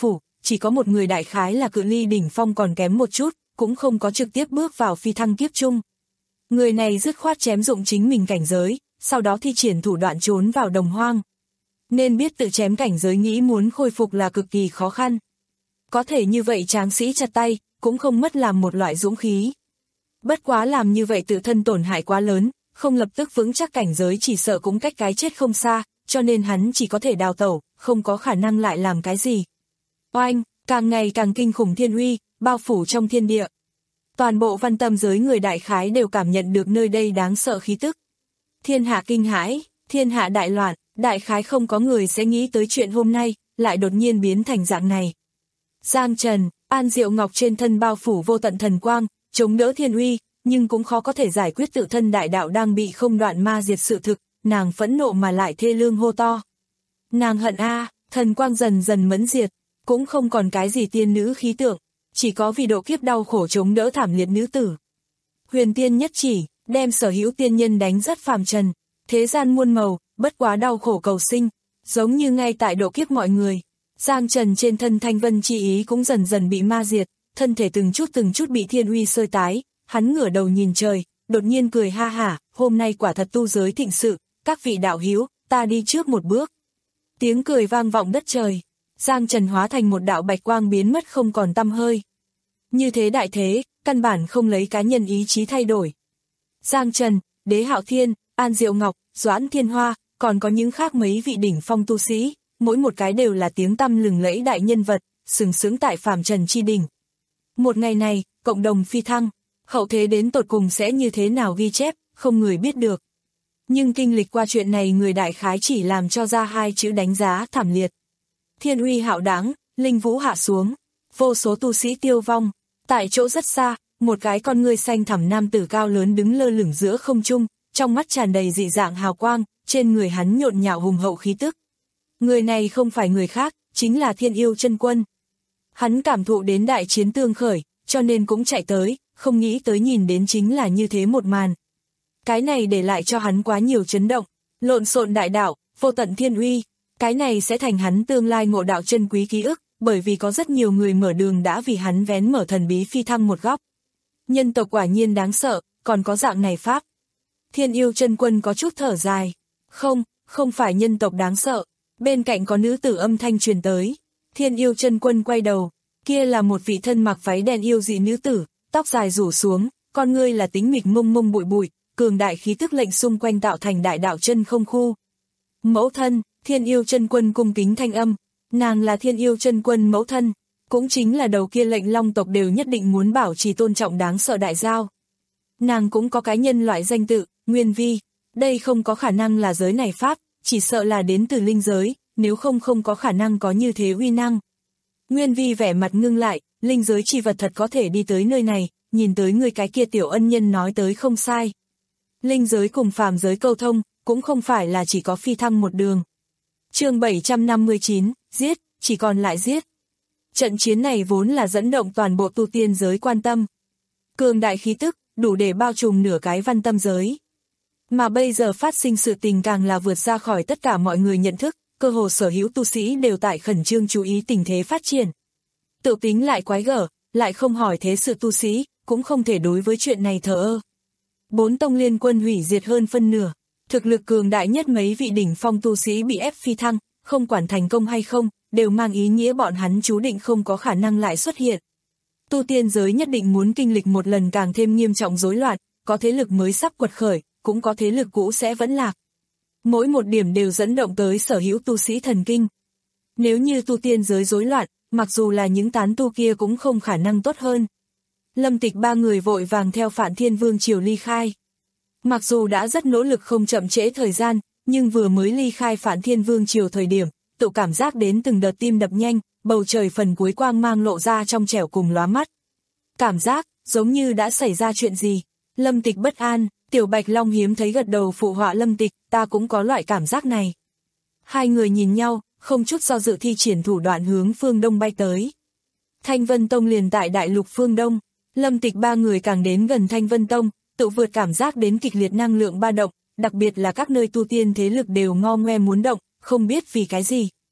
chỉ có một người đại khái là cự ly đỉnh phong còn kém một chút, cũng không có trực tiếp bước vào phi thăng kiếp chung. Người này dứt khoát chém dụng chính mình cảnh giới, sau đó thi triển thủ đoạn trốn vào đồng hoang. Nên biết tự chém cảnh giới nghĩ muốn khôi phục là cực kỳ khó khăn. Có thể như vậy tráng sĩ chặt tay, cũng không mất làm một loại dũng khí. Bất quá làm như vậy tự thân tổn hại quá lớn, không lập tức vững chắc cảnh giới chỉ sợ cũng cách cái chết không xa, cho nên hắn chỉ có thể đào tẩu, không có khả năng lại làm cái gì. Oanh, càng ngày càng kinh khủng thiên uy, bao phủ trong thiên địa. Toàn bộ văn tâm giới người đại khái đều cảm nhận được nơi đây đáng sợ khí tức. Thiên hạ kinh hãi, thiên hạ đại loạn, đại khái không có người sẽ nghĩ tới chuyện hôm nay, lại đột nhiên biến thành dạng này. Giang Trần, An Diệu Ngọc trên thân bao phủ vô tận thần quang, chống đỡ thiên uy, nhưng cũng khó có thể giải quyết tự thân đại đạo đang bị không đoạn ma diệt sự thực, nàng phẫn nộ mà lại thê lương hô to. Nàng hận a, thần quang dần dần mẫn diệt, cũng không còn cái gì tiên nữ khí tượng, chỉ có vì độ kiếp đau khổ chống đỡ thảm liệt nữ tử. Huyền tiên nhất chỉ, đem sở hữu tiên nhân đánh rất phàm trần, thế gian muôn màu, bất quá đau khổ cầu sinh, giống như ngay tại độ kiếp mọi người. Giang Trần trên thân thanh vân chi ý cũng dần dần bị ma diệt, thân thể từng chút từng chút bị thiên uy sơi tái, hắn ngửa đầu nhìn trời, đột nhiên cười ha hả, hôm nay quả thật tu giới thịnh sự, các vị đạo hữu, ta đi trước một bước. Tiếng cười vang vọng đất trời, Giang Trần hóa thành một đạo bạch quang biến mất không còn tăm hơi. Như thế đại thế, căn bản không lấy cá nhân ý chí thay đổi. Giang Trần, Đế Hạo Thiên, An Diệu Ngọc, Doãn Thiên Hoa, còn có những khác mấy vị đỉnh phong tu sĩ, mỗi một cái đều là tiếng tăm lừng lẫy đại nhân vật, sừng sững tại phàm trần chi đỉnh. Một ngày này, cộng đồng phi thăng, hậu thế đến tột cùng sẽ như thế nào ghi chép, không người biết được. Nhưng kinh lịch qua chuyện này người đại khái chỉ làm cho ra hai chữ đánh giá thảm liệt. Thiên uy hạo đáng, linh vũ hạ xuống, vô số tu sĩ tiêu vong, tại chỗ rất xa, một cái con ngươi xanh thẳm nam tử cao lớn đứng lơ lửng giữa không trung, trong mắt tràn đầy dị dạng hào quang, trên người hắn nhộn nhạo hùng hậu khí tức. Người này không phải người khác, chính là Thiên Yêu Chân Quân. Hắn cảm thụ đến đại chiến tương khởi, cho nên cũng chạy tới, không nghĩ tới nhìn đến chính là như thế một màn. Cái này để lại cho hắn quá nhiều chấn động, lộn xộn đại đạo, vô tận thiên uy, cái này sẽ thành hắn tương lai ngộ đạo chân quý ký ức, bởi vì có rất nhiều người mở đường đã vì hắn vén mở thần bí phi thăng một góc. Nhân tộc quả nhiên đáng sợ, còn có dạng này pháp. Thiên Yêu Chân Quân có chút thở dài. Không, không phải nhân tộc đáng sợ. Bên cạnh có nữ tử âm thanh truyền tới. Thiên Yêu Chân Quân quay đầu. Kia là một vị thân mặc váy đen yêu dị nữ tử, tóc dài rủ xuống, con ngươi là tính mịch mông mông bụi bụi, cường đại khí tức lệnh xung quanh tạo thành đại đạo chân không khu. Mẫu thân, Thiên Yêu Chân Quân cung kính thanh âm. Nàng là Thiên Yêu Chân Quân mẫu thân, cũng chính là đầu kia lệnh long tộc đều nhất định muốn bảo trì tôn trọng đáng sợ đại giao. Nàng cũng có cái nhân loại danh tự, Nguyên Vi. Đây không có khả năng là giới này pháp, chỉ sợ là đến từ linh giới, nếu không không có khả năng có như thế uy năng. Nguyên Vi vẻ mặt ngưng lại, linh giới chi vật thật có thể đi tới nơi này, nhìn tới người cái kia tiểu ân nhân nói tới không sai. Linh giới cùng phàm giới câu thông, cũng không phải là chỉ có phi thăng một đường. Chương bảy trăm năm mươi chín, giết, chỉ còn lại giết. Trận chiến này vốn là dẫn động toàn bộ tu tiên giới quan tâm. Cường đại khí tức, đủ để bao trùm nửa cái văn tâm giới. Mà bây giờ phát sinh sự tình càng là vượt ra khỏi tất cả mọi người nhận thức, cơ hồ sở hữu tu sĩ đều tại khẩn trương chú ý tình thế phát triển. Tự tính lại quái gở, lại không hỏi thế sự tu sĩ, cũng không thể đối với chuyện này thờ ơ. Bốn tông liên quân hủy diệt hơn phân nửa, thực lực cường đại nhất mấy vị đỉnh phong tu sĩ bị ép phi thăng, không quản thành công hay không, đều mang ý nghĩa bọn hắn chú định không có khả năng lại xuất hiện. Tu tiên giới nhất định muốn kinh lịch một lần càng thêm nghiêm trọng rối loạn, có thế lực mới sắp quật khởi, cũng có thế lực cũ sẽ vẫn lạc. Mỗi một điểm đều dẫn động tới sở hữu tu sĩ thần kinh. Nếu như tu tiên giới rối loạn, mặc dù là những tán tu kia cũng không khả năng tốt hơn. Lâm Tịch ba người vội vàng theo Phản Thiên Vương triều ly khai. Mặc dù đã rất nỗ lực không chậm trễ thời gian, nhưng vừa mới ly khai Phản Thiên Vương triều thời điểm, tự cảm giác đến từng đợt tim đập nhanh, bầu trời phần cuối quang mang lộ ra trong trẻo cùng lóa mắt. Cảm giác, giống như đã xảy ra chuyện gì. Lâm Tịch bất an, Tiểu Bạch Long hiếm thấy gật đầu phụ họa Lâm Tịch, ta cũng có loại cảm giác này. Hai người nhìn nhau, không chút do dự thi triển thủ đoạn hướng phương đông bay tới. Thanh Vân Tông liền tại đại lục phương đông, Lâm Tịch ba người càng đến gần Thanh Vân Tông, tự vượt cảm giác đến kịch liệt năng lượng ba động, đặc biệt là các nơi tu tiên thế lực đều ngo ngoe muốn động, không biết vì cái gì.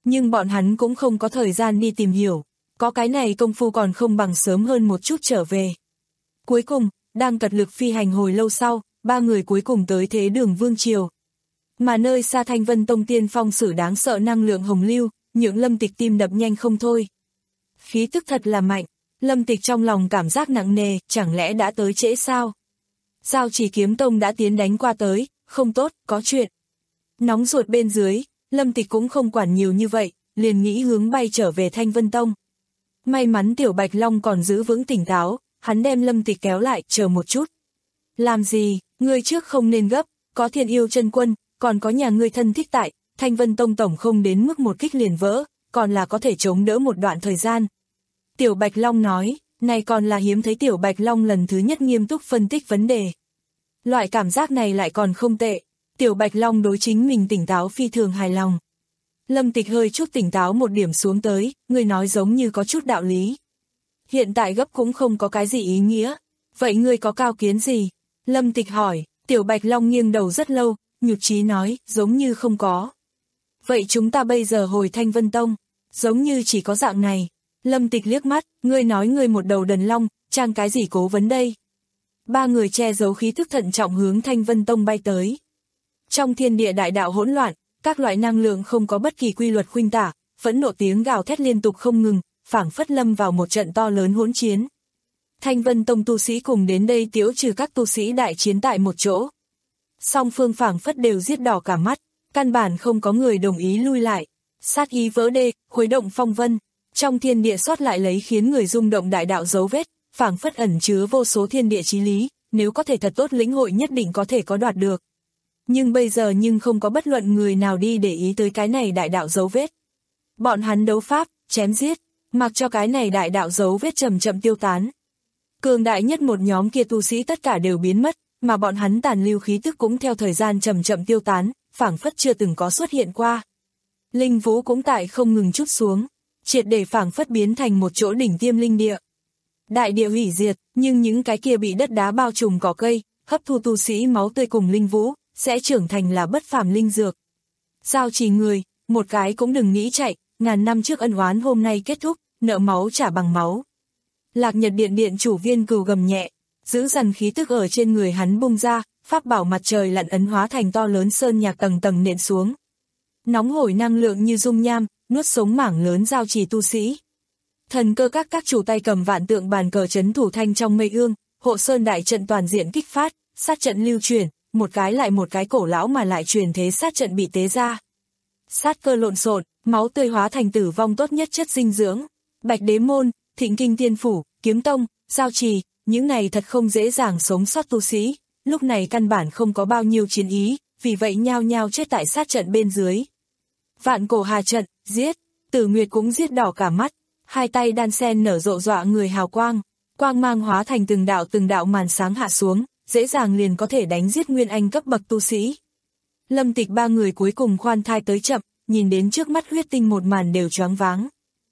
Nhưng bọn hắn cũng không có thời gian đi tìm hiểu, có cái này công phu còn không bằng sớm hơn một chút trở về. Cuối cùng, đang cật lực phi hành hồi lâu sau, ba người cuối cùng tới thế đường Vương Triều. Mà nơi xa Thanh Vân Tông tiên phong sử đáng sợ năng lượng hồng lưu, những Lâm Tịch tim đập nhanh không thôi. Khí tức thật là mạnh, Lâm Tịch trong lòng cảm giác nặng nề, chẳng lẽ đã tới trễ sao? Giao Chỉ Kiếm Tông đã tiến đánh qua tới, không tốt, có chuyện. Nóng ruột bên dưới, Lâm Tịch cũng không quản nhiều như vậy, liền nghĩ hướng bay trở về Thanh Vân Tông. May mắn Tiểu Bạch Long còn giữ vững tỉnh táo, hắn đem Lâm Tịch kéo lại, chờ một chút. Làm gì, ngươi trước không nên gấp, có Thiên Yêu Chân Quân, còn có nhà ngươi thân thích tại, Thanh Vân Tông tổng không đến mức một kích liền vỡ, còn là có thể chống đỡ một đoạn thời gian. Tiểu Bạch Long nói, này còn là hiếm thấy Tiểu Bạch Long lần thứ nhất nghiêm túc phân tích vấn đề. Loại cảm giác này lại còn không tệ, Tiểu Bạch Long đối chính mình tỉnh táo phi thường hài lòng. Lâm Tịch hơi chút tỉnh táo một điểm xuống tới, người nói giống như có chút đạo lý. Hiện tại gấp cũng không có cái gì ý nghĩa, vậy ngươi có cao kiến gì? Lâm Tịch hỏi, Tiểu Bạch Long nghiêng đầu rất lâu, nhụt chí nói, giống như không có. Vậy chúng ta bây giờ hồi Thanh Vân Tông, giống như chỉ có dạng này. Lâm Tịch liếc mắt, ngươi nói ngươi một đầu đần long, trang cái gì cố vấn đây? Ba người che giấu khí thức thận trọng hướng Thanh Vân Tông bay tới. Trong thiên địa đại đạo hỗn loạn, các loại năng lượng không có bất kỳ quy luật khuynh tả, phẫn nộ tiếng gào thét liên tục không ngừng, phảng phất lâm vào một trận to lớn hỗn chiến. Thanh Vân Tông tu sĩ cùng đến đây tiễu trừ các tu sĩ đại chiến tại một chỗ. Song phương phảng phất đều giết đỏ cả mắt, căn bản không có người đồng ý lui lại. Sát ý vỡ đê, khuấy động phong vân, trong thiên địa sót lại lấy khiến người rung động đại đạo dấu vết, phảng phất ẩn chứa vô số thiên địa chí lý, nếu có thể thật tốt lĩnh hội nhất định có thể có đoạt được. Nhưng bây giờ nhưng không có bất luận người nào đi để ý tới cái này đại đạo dấu vết. Bọn hắn đấu pháp, chém giết, mặc cho cái này đại đạo dấu vết chậm chậm tiêu tán. Cường đại nhất một nhóm kia tu sĩ tất cả đều biến mất, mà bọn hắn tàn lưu khí tức cũng theo thời gian chậm chậm tiêu tán, phảng phất chưa từng có xuất hiện qua. Linh vũ cũng tại không ngừng chút xuống, triệt để phảng phất biến thành một chỗ đỉnh tiêm linh địa. Đại địa hủy diệt, nhưng những cái kia bị đất đá bao trùm cỏ cây, hấp thu tu sĩ máu tươi cùng linh vũ, sẽ trưởng thành là bất phàm linh dược. Giao Chỉ người, một cái cũng đừng nghĩ chạy, ngàn năm trước ân oán hôm nay kết thúc, nợ máu trả bằng máu. Lạc Nhật Điện điện chủ Viên Cừu gầm nhẹ, giữ dằn khí tức ở trên người hắn bung ra, pháp bảo mặt trời lặn ấn hóa thành to lớn sơn nhạc tầng tầng nện xuống. Nóng hổi năng lượng như dung nham, nuốt sống mảng lớn Giao Chỉ tu sĩ. Thần cơ các các chủ tay cầm vạn tượng bàn cờ trấn thủ thanh trong mây ương, hộ sơn đại trận toàn diện kích phát, sát trận lưu chuyển, một cái lại một cái cổ lão mà lại truyền thế sát trận bị tế ra. Sát cơ lộn xộn, máu tươi hóa thành tử vong tốt nhất chất dinh dưỡng. Bạch Đế Môn, Thịnh Kinh Tiên Phủ, Kiếm Tông, Giao Trì, những này thật không dễ dàng sống sót tu sĩ, lúc này căn bản không có bao nhiêu chiến ý, vì vậy nhao nhao chết tại sát trận bên dưới. Vạn cổ hà trận, giết, Tử Nguyệt cũng giết đỏ cả mắt, hai tay đan sen nở rộ dọa người hào quang, quang mang hóa thành từng đạo từng đạo màn sáng hạ xuống, dễ dàng liền có thể đánh giết nguyên anh cấp bậc tu sĩ. Lâm Tịch ba người cuối cùng khoan thai tới chậm, nhìn đến trước mắt huyết tinh một màn đều choáng váng.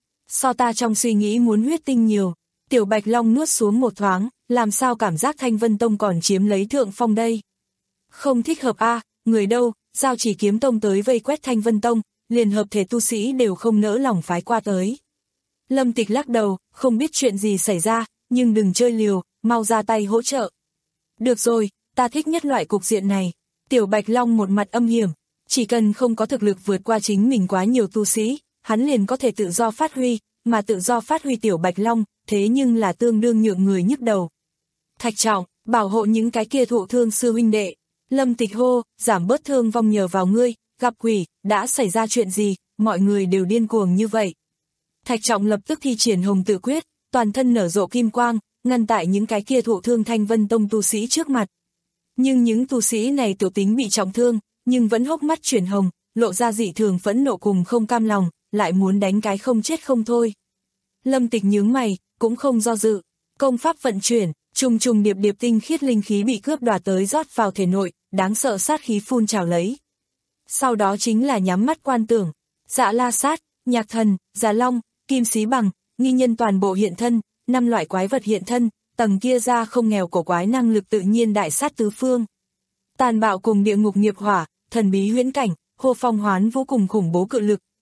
So ta trong suy nghĩ muốn huyết tinh nhiều, Tiểu Bạch Long nuốt xuống một thoáng, làm sao cảm giác Thanh Vân Tông còn chiếm lấy thượng phong đây. Không thích hợp a, à, người đâu, Giao Chỉ Kiếm Tông tới vây quét Thanh Vân Tông, liền hợp thể tu sĩ đều không nỡ lòng phái qua tới. Lâm Tịch lắc đầu, không biết chuyện gì xảy ra, nhưng đừng chơi liều, mau ra tay hỗ trợ. Được rồi, ta thích nhất loại cục diện này. Tiểu Bạch Long một mặt âm hiểm, chỉ cần không có thực lực vượt qua chính mình quá nhiều tu sĩ, hắn liền có thể tự do phát huy, mà tự do phát huy Tiểu Bạch Long, thế nhưng là tương đương nhượng người nhức đầu. Thạch Trọng, bảo hộ những cái kia thụ thương sư huynh đệ. Lâm Tịch hô, giảm bớt thương vong nhờ vào ngươi, gặp quỷ, đã xảy ra chuyện gì, mọi người đều điên cuồng như vậy. Thạch Trọng lập tức thi triển Hồng Tự Quyết, toàn thân nở rộ kim quang, ngăn tại những cái kia thụ thương Thanh Vân Tông tu sĩ trước mặt. Nhưng những tu sĩ này tiểu tính bị trọng thương, nhưng vẫn hốc mắt chuyển hồng, lộ ra dị thường phẫn nộ cùng không cam lòng, lại muốn đánh cái không chết không thôi. Lâm Tịch nhướng mày, cũng không do dự, công pháp vận chuyển, trùng trùng điệp điệp tinh khiết linh khí bị cướp đoạt tới rót vào thể nội, đáng sợ sát khí phun trào lấy. Sau đó chính là nhắm mắt quan tưởng, Dạ La Sát, Nhạc Thần, Già Long, Kim Xí Bằng, nghi nhân toàn bộ hiện thân, năm loại quái vật hiện thân, tầng kia ra không nghèo cổ quái năng lực tự nhiên đại sát tứ phương. Tàn bạo cùng địa ngục nghiệp hỏa, thần bí huyễn cảnh, hô phong hoán vũ cùng khủng bố cự lực,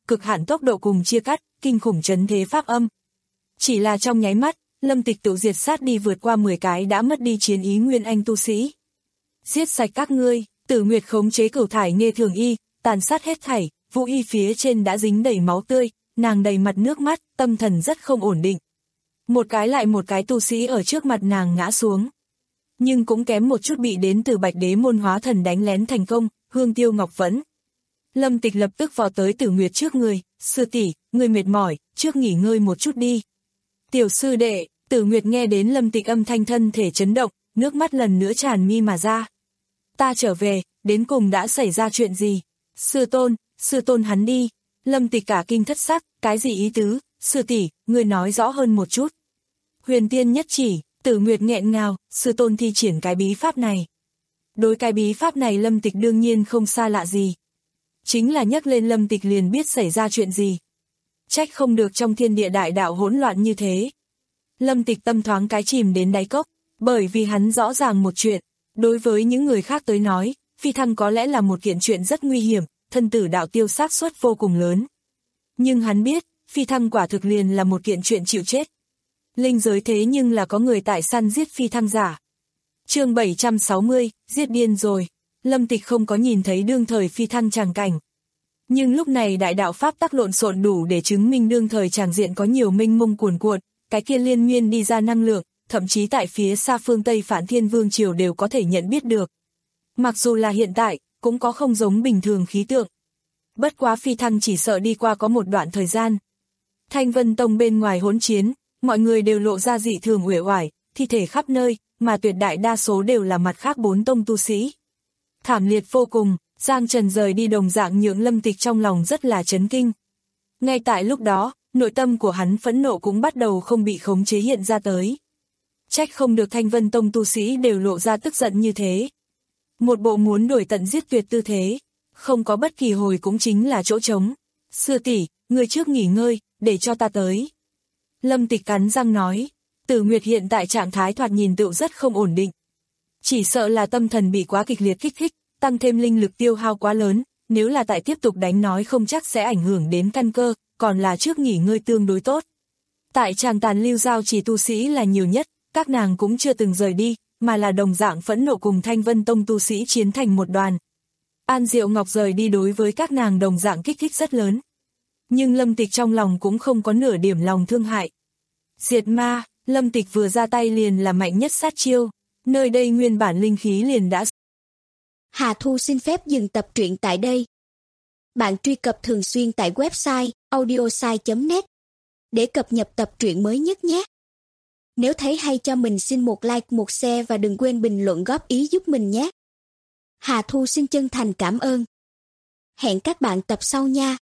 cực hạn tốc độ cùng chia cắt, kinh khủng chấn thế pháp âm. Chỉ là trong nháy mắt, Lâm Tịch tự diệt sát đi vượt qua mười cái đã mất đi chiến ý nguyên anh tu sĩ. Giết sạch các ngươi, Tử Nguyệt khống chế cửu thải nghê thường y, tàn sát hết thảy, vũ y phía trên đã dính đầy máu tươi, nàng đầy mặt nước mắt, tâm thần rất không ổn định. Một cái lại một cái tu sĩ ở trước mặt nàng ngã xuống. Nhưng cũng kém một chút bị đến từ Bạch Đế môn hóa thần đánh lén thành công, Hương Tiêu Ngọc vẫn. Lâm Tịch lập tức vào tới Tử Nguyệt trước người, sư tỷ, người mệt mỏi, trước nghỉ ngơi một chút đi. Tiểu sư đệ, Tử Nguyệt nghe đến Lâm Tịch âm thanh thân thể chấn động, nước mắt lần nữa tràn mi mà ra. Ta trở về, đến cùng đã xảy ra chuyện gì? Sư tôn, sư tôn hắn đi. Lâm Tịch cả kinh thất sắc, cái gì ý tứ? Sư tỷ, người nói rõ hơn một chút. Huyền tiên nhất chỉ, Tử Nguyệt nghẹn ngào, sư tôn thi triển cái bí pháp này. Đối cái bí pháp này Lâm Tịch đương nhiên không xa lạ gì. Chính là nhắc lên Lâm Tịch liền biết xảy ra chuyện gì. Trách không được trong thiên địa đại đạo hỗn loạn như thế. Lâm Tịch tâm thoáng cái chìm đến đáy cốc, bởi vì hắn rõ ràng một chuyện. Đối với những người khác tới nói, phi thăng có lẽ là một kiện chuyện rất nguy hiểm, thân tử đạo tiêu xác suất vô cùng lớn. Nhưng hắn biết, phi thăng quả thực liền là một kiện chuyện chịu chết. Linh giới thế nhưng là có người tại săn giết phi thăng giả. Chương bảy trăm sáu mươi, giết điên rồi. Lâm Tịch không có nhìn thấy đương thời phi thăng tràng cảnh. Nhưng lúc này đại đạo pháp tắc lộn xộn đủ để chứng minh đương thời tràng diện có nhiều mênh mông cuồn cuộn, cái kia liên miên đi ra năng lượng, thậm chí tại phía xa phương Tây Phản Thiên Vương Triều đều có thể nhận biết được. Mặc dù là hiện tại, cũng có không giống bình thường khí tượng. Bất quá phi thăng chỉ sợ đi qua có một đoạn thời gian. Thanh Vân Tông bên ngoài hỗn chiến, mọi người đều lộ ra dị thường uể oải, thi thể khắp nơi, mà tuyệt đại đa số đều là mặt khác bốn tông tu sĩ. Thảm liệt vô cùng, Giang Trần rời đi đồng dạng nhượng Lâm Tịch trong lòng rất là chấn kinh. Ngay tại lúc đó, nội tâm của hắn phẫn nộ cũng bắt đầu không bị khống chế hiện ra tới. Trách không được Thanh Vân Tông tu sĩ đều lộ ra tức giận như thế. Một bộ muốn đuổi tận giết tuyệt tư thế, không có bất kỳ hồi cũng chính là chỗ trống. Sư tỷ, người trước nghỉ ngơi, để cho ta tới. Lâm Tịch cắn răng nói, Tử Nguyệt hiện tại trạng thái thoạt nhìn tựu rất không ổn định. Chỉ sợ là tâm thần bị quá kịch liệt kích thích, tăng thêm linh lực tiêu hao quá lớn, nếu là tại tiếp tục đánh nói không chắc sẽ ảnh hưởng đến căn cơ, còn là trước nghỉ ngơi tương đối tốt. Tại tràng tàn lưu giao chỉ tu sĩ là nhiều nhất, các nàng cũng chưa từng rời đi, mà là đồng dạng phẫn nộ cùng Thanh Vân Tông tu sĩ chiến thành một đoàn. An Diệu Ngọc rời đi đối với các nàng đồng dạng kích thích rất lớn. Nhưng Lâm Tịch trong lòng cũng không có nửa điểm lòng thương hại. Diệt ma, Lâm Tịch vừa ra tay liền là mạnh nhất sát chiêu, nơi đây nguyên bản linh khí liền đã. Hà Thu xin phép dừng tập truyện tại đây. Bạn truy cập thường xuyên tại website audiosai chấm net để cập nhật tập truyện mới nhất nhé. Nếu thấy hay cho mình xin một like, một share và đừng quên bình luận góp ý giúp mình nhé. Hà Thu xin chân thành cảm ơn. Hẹn các bạn tập sau nha.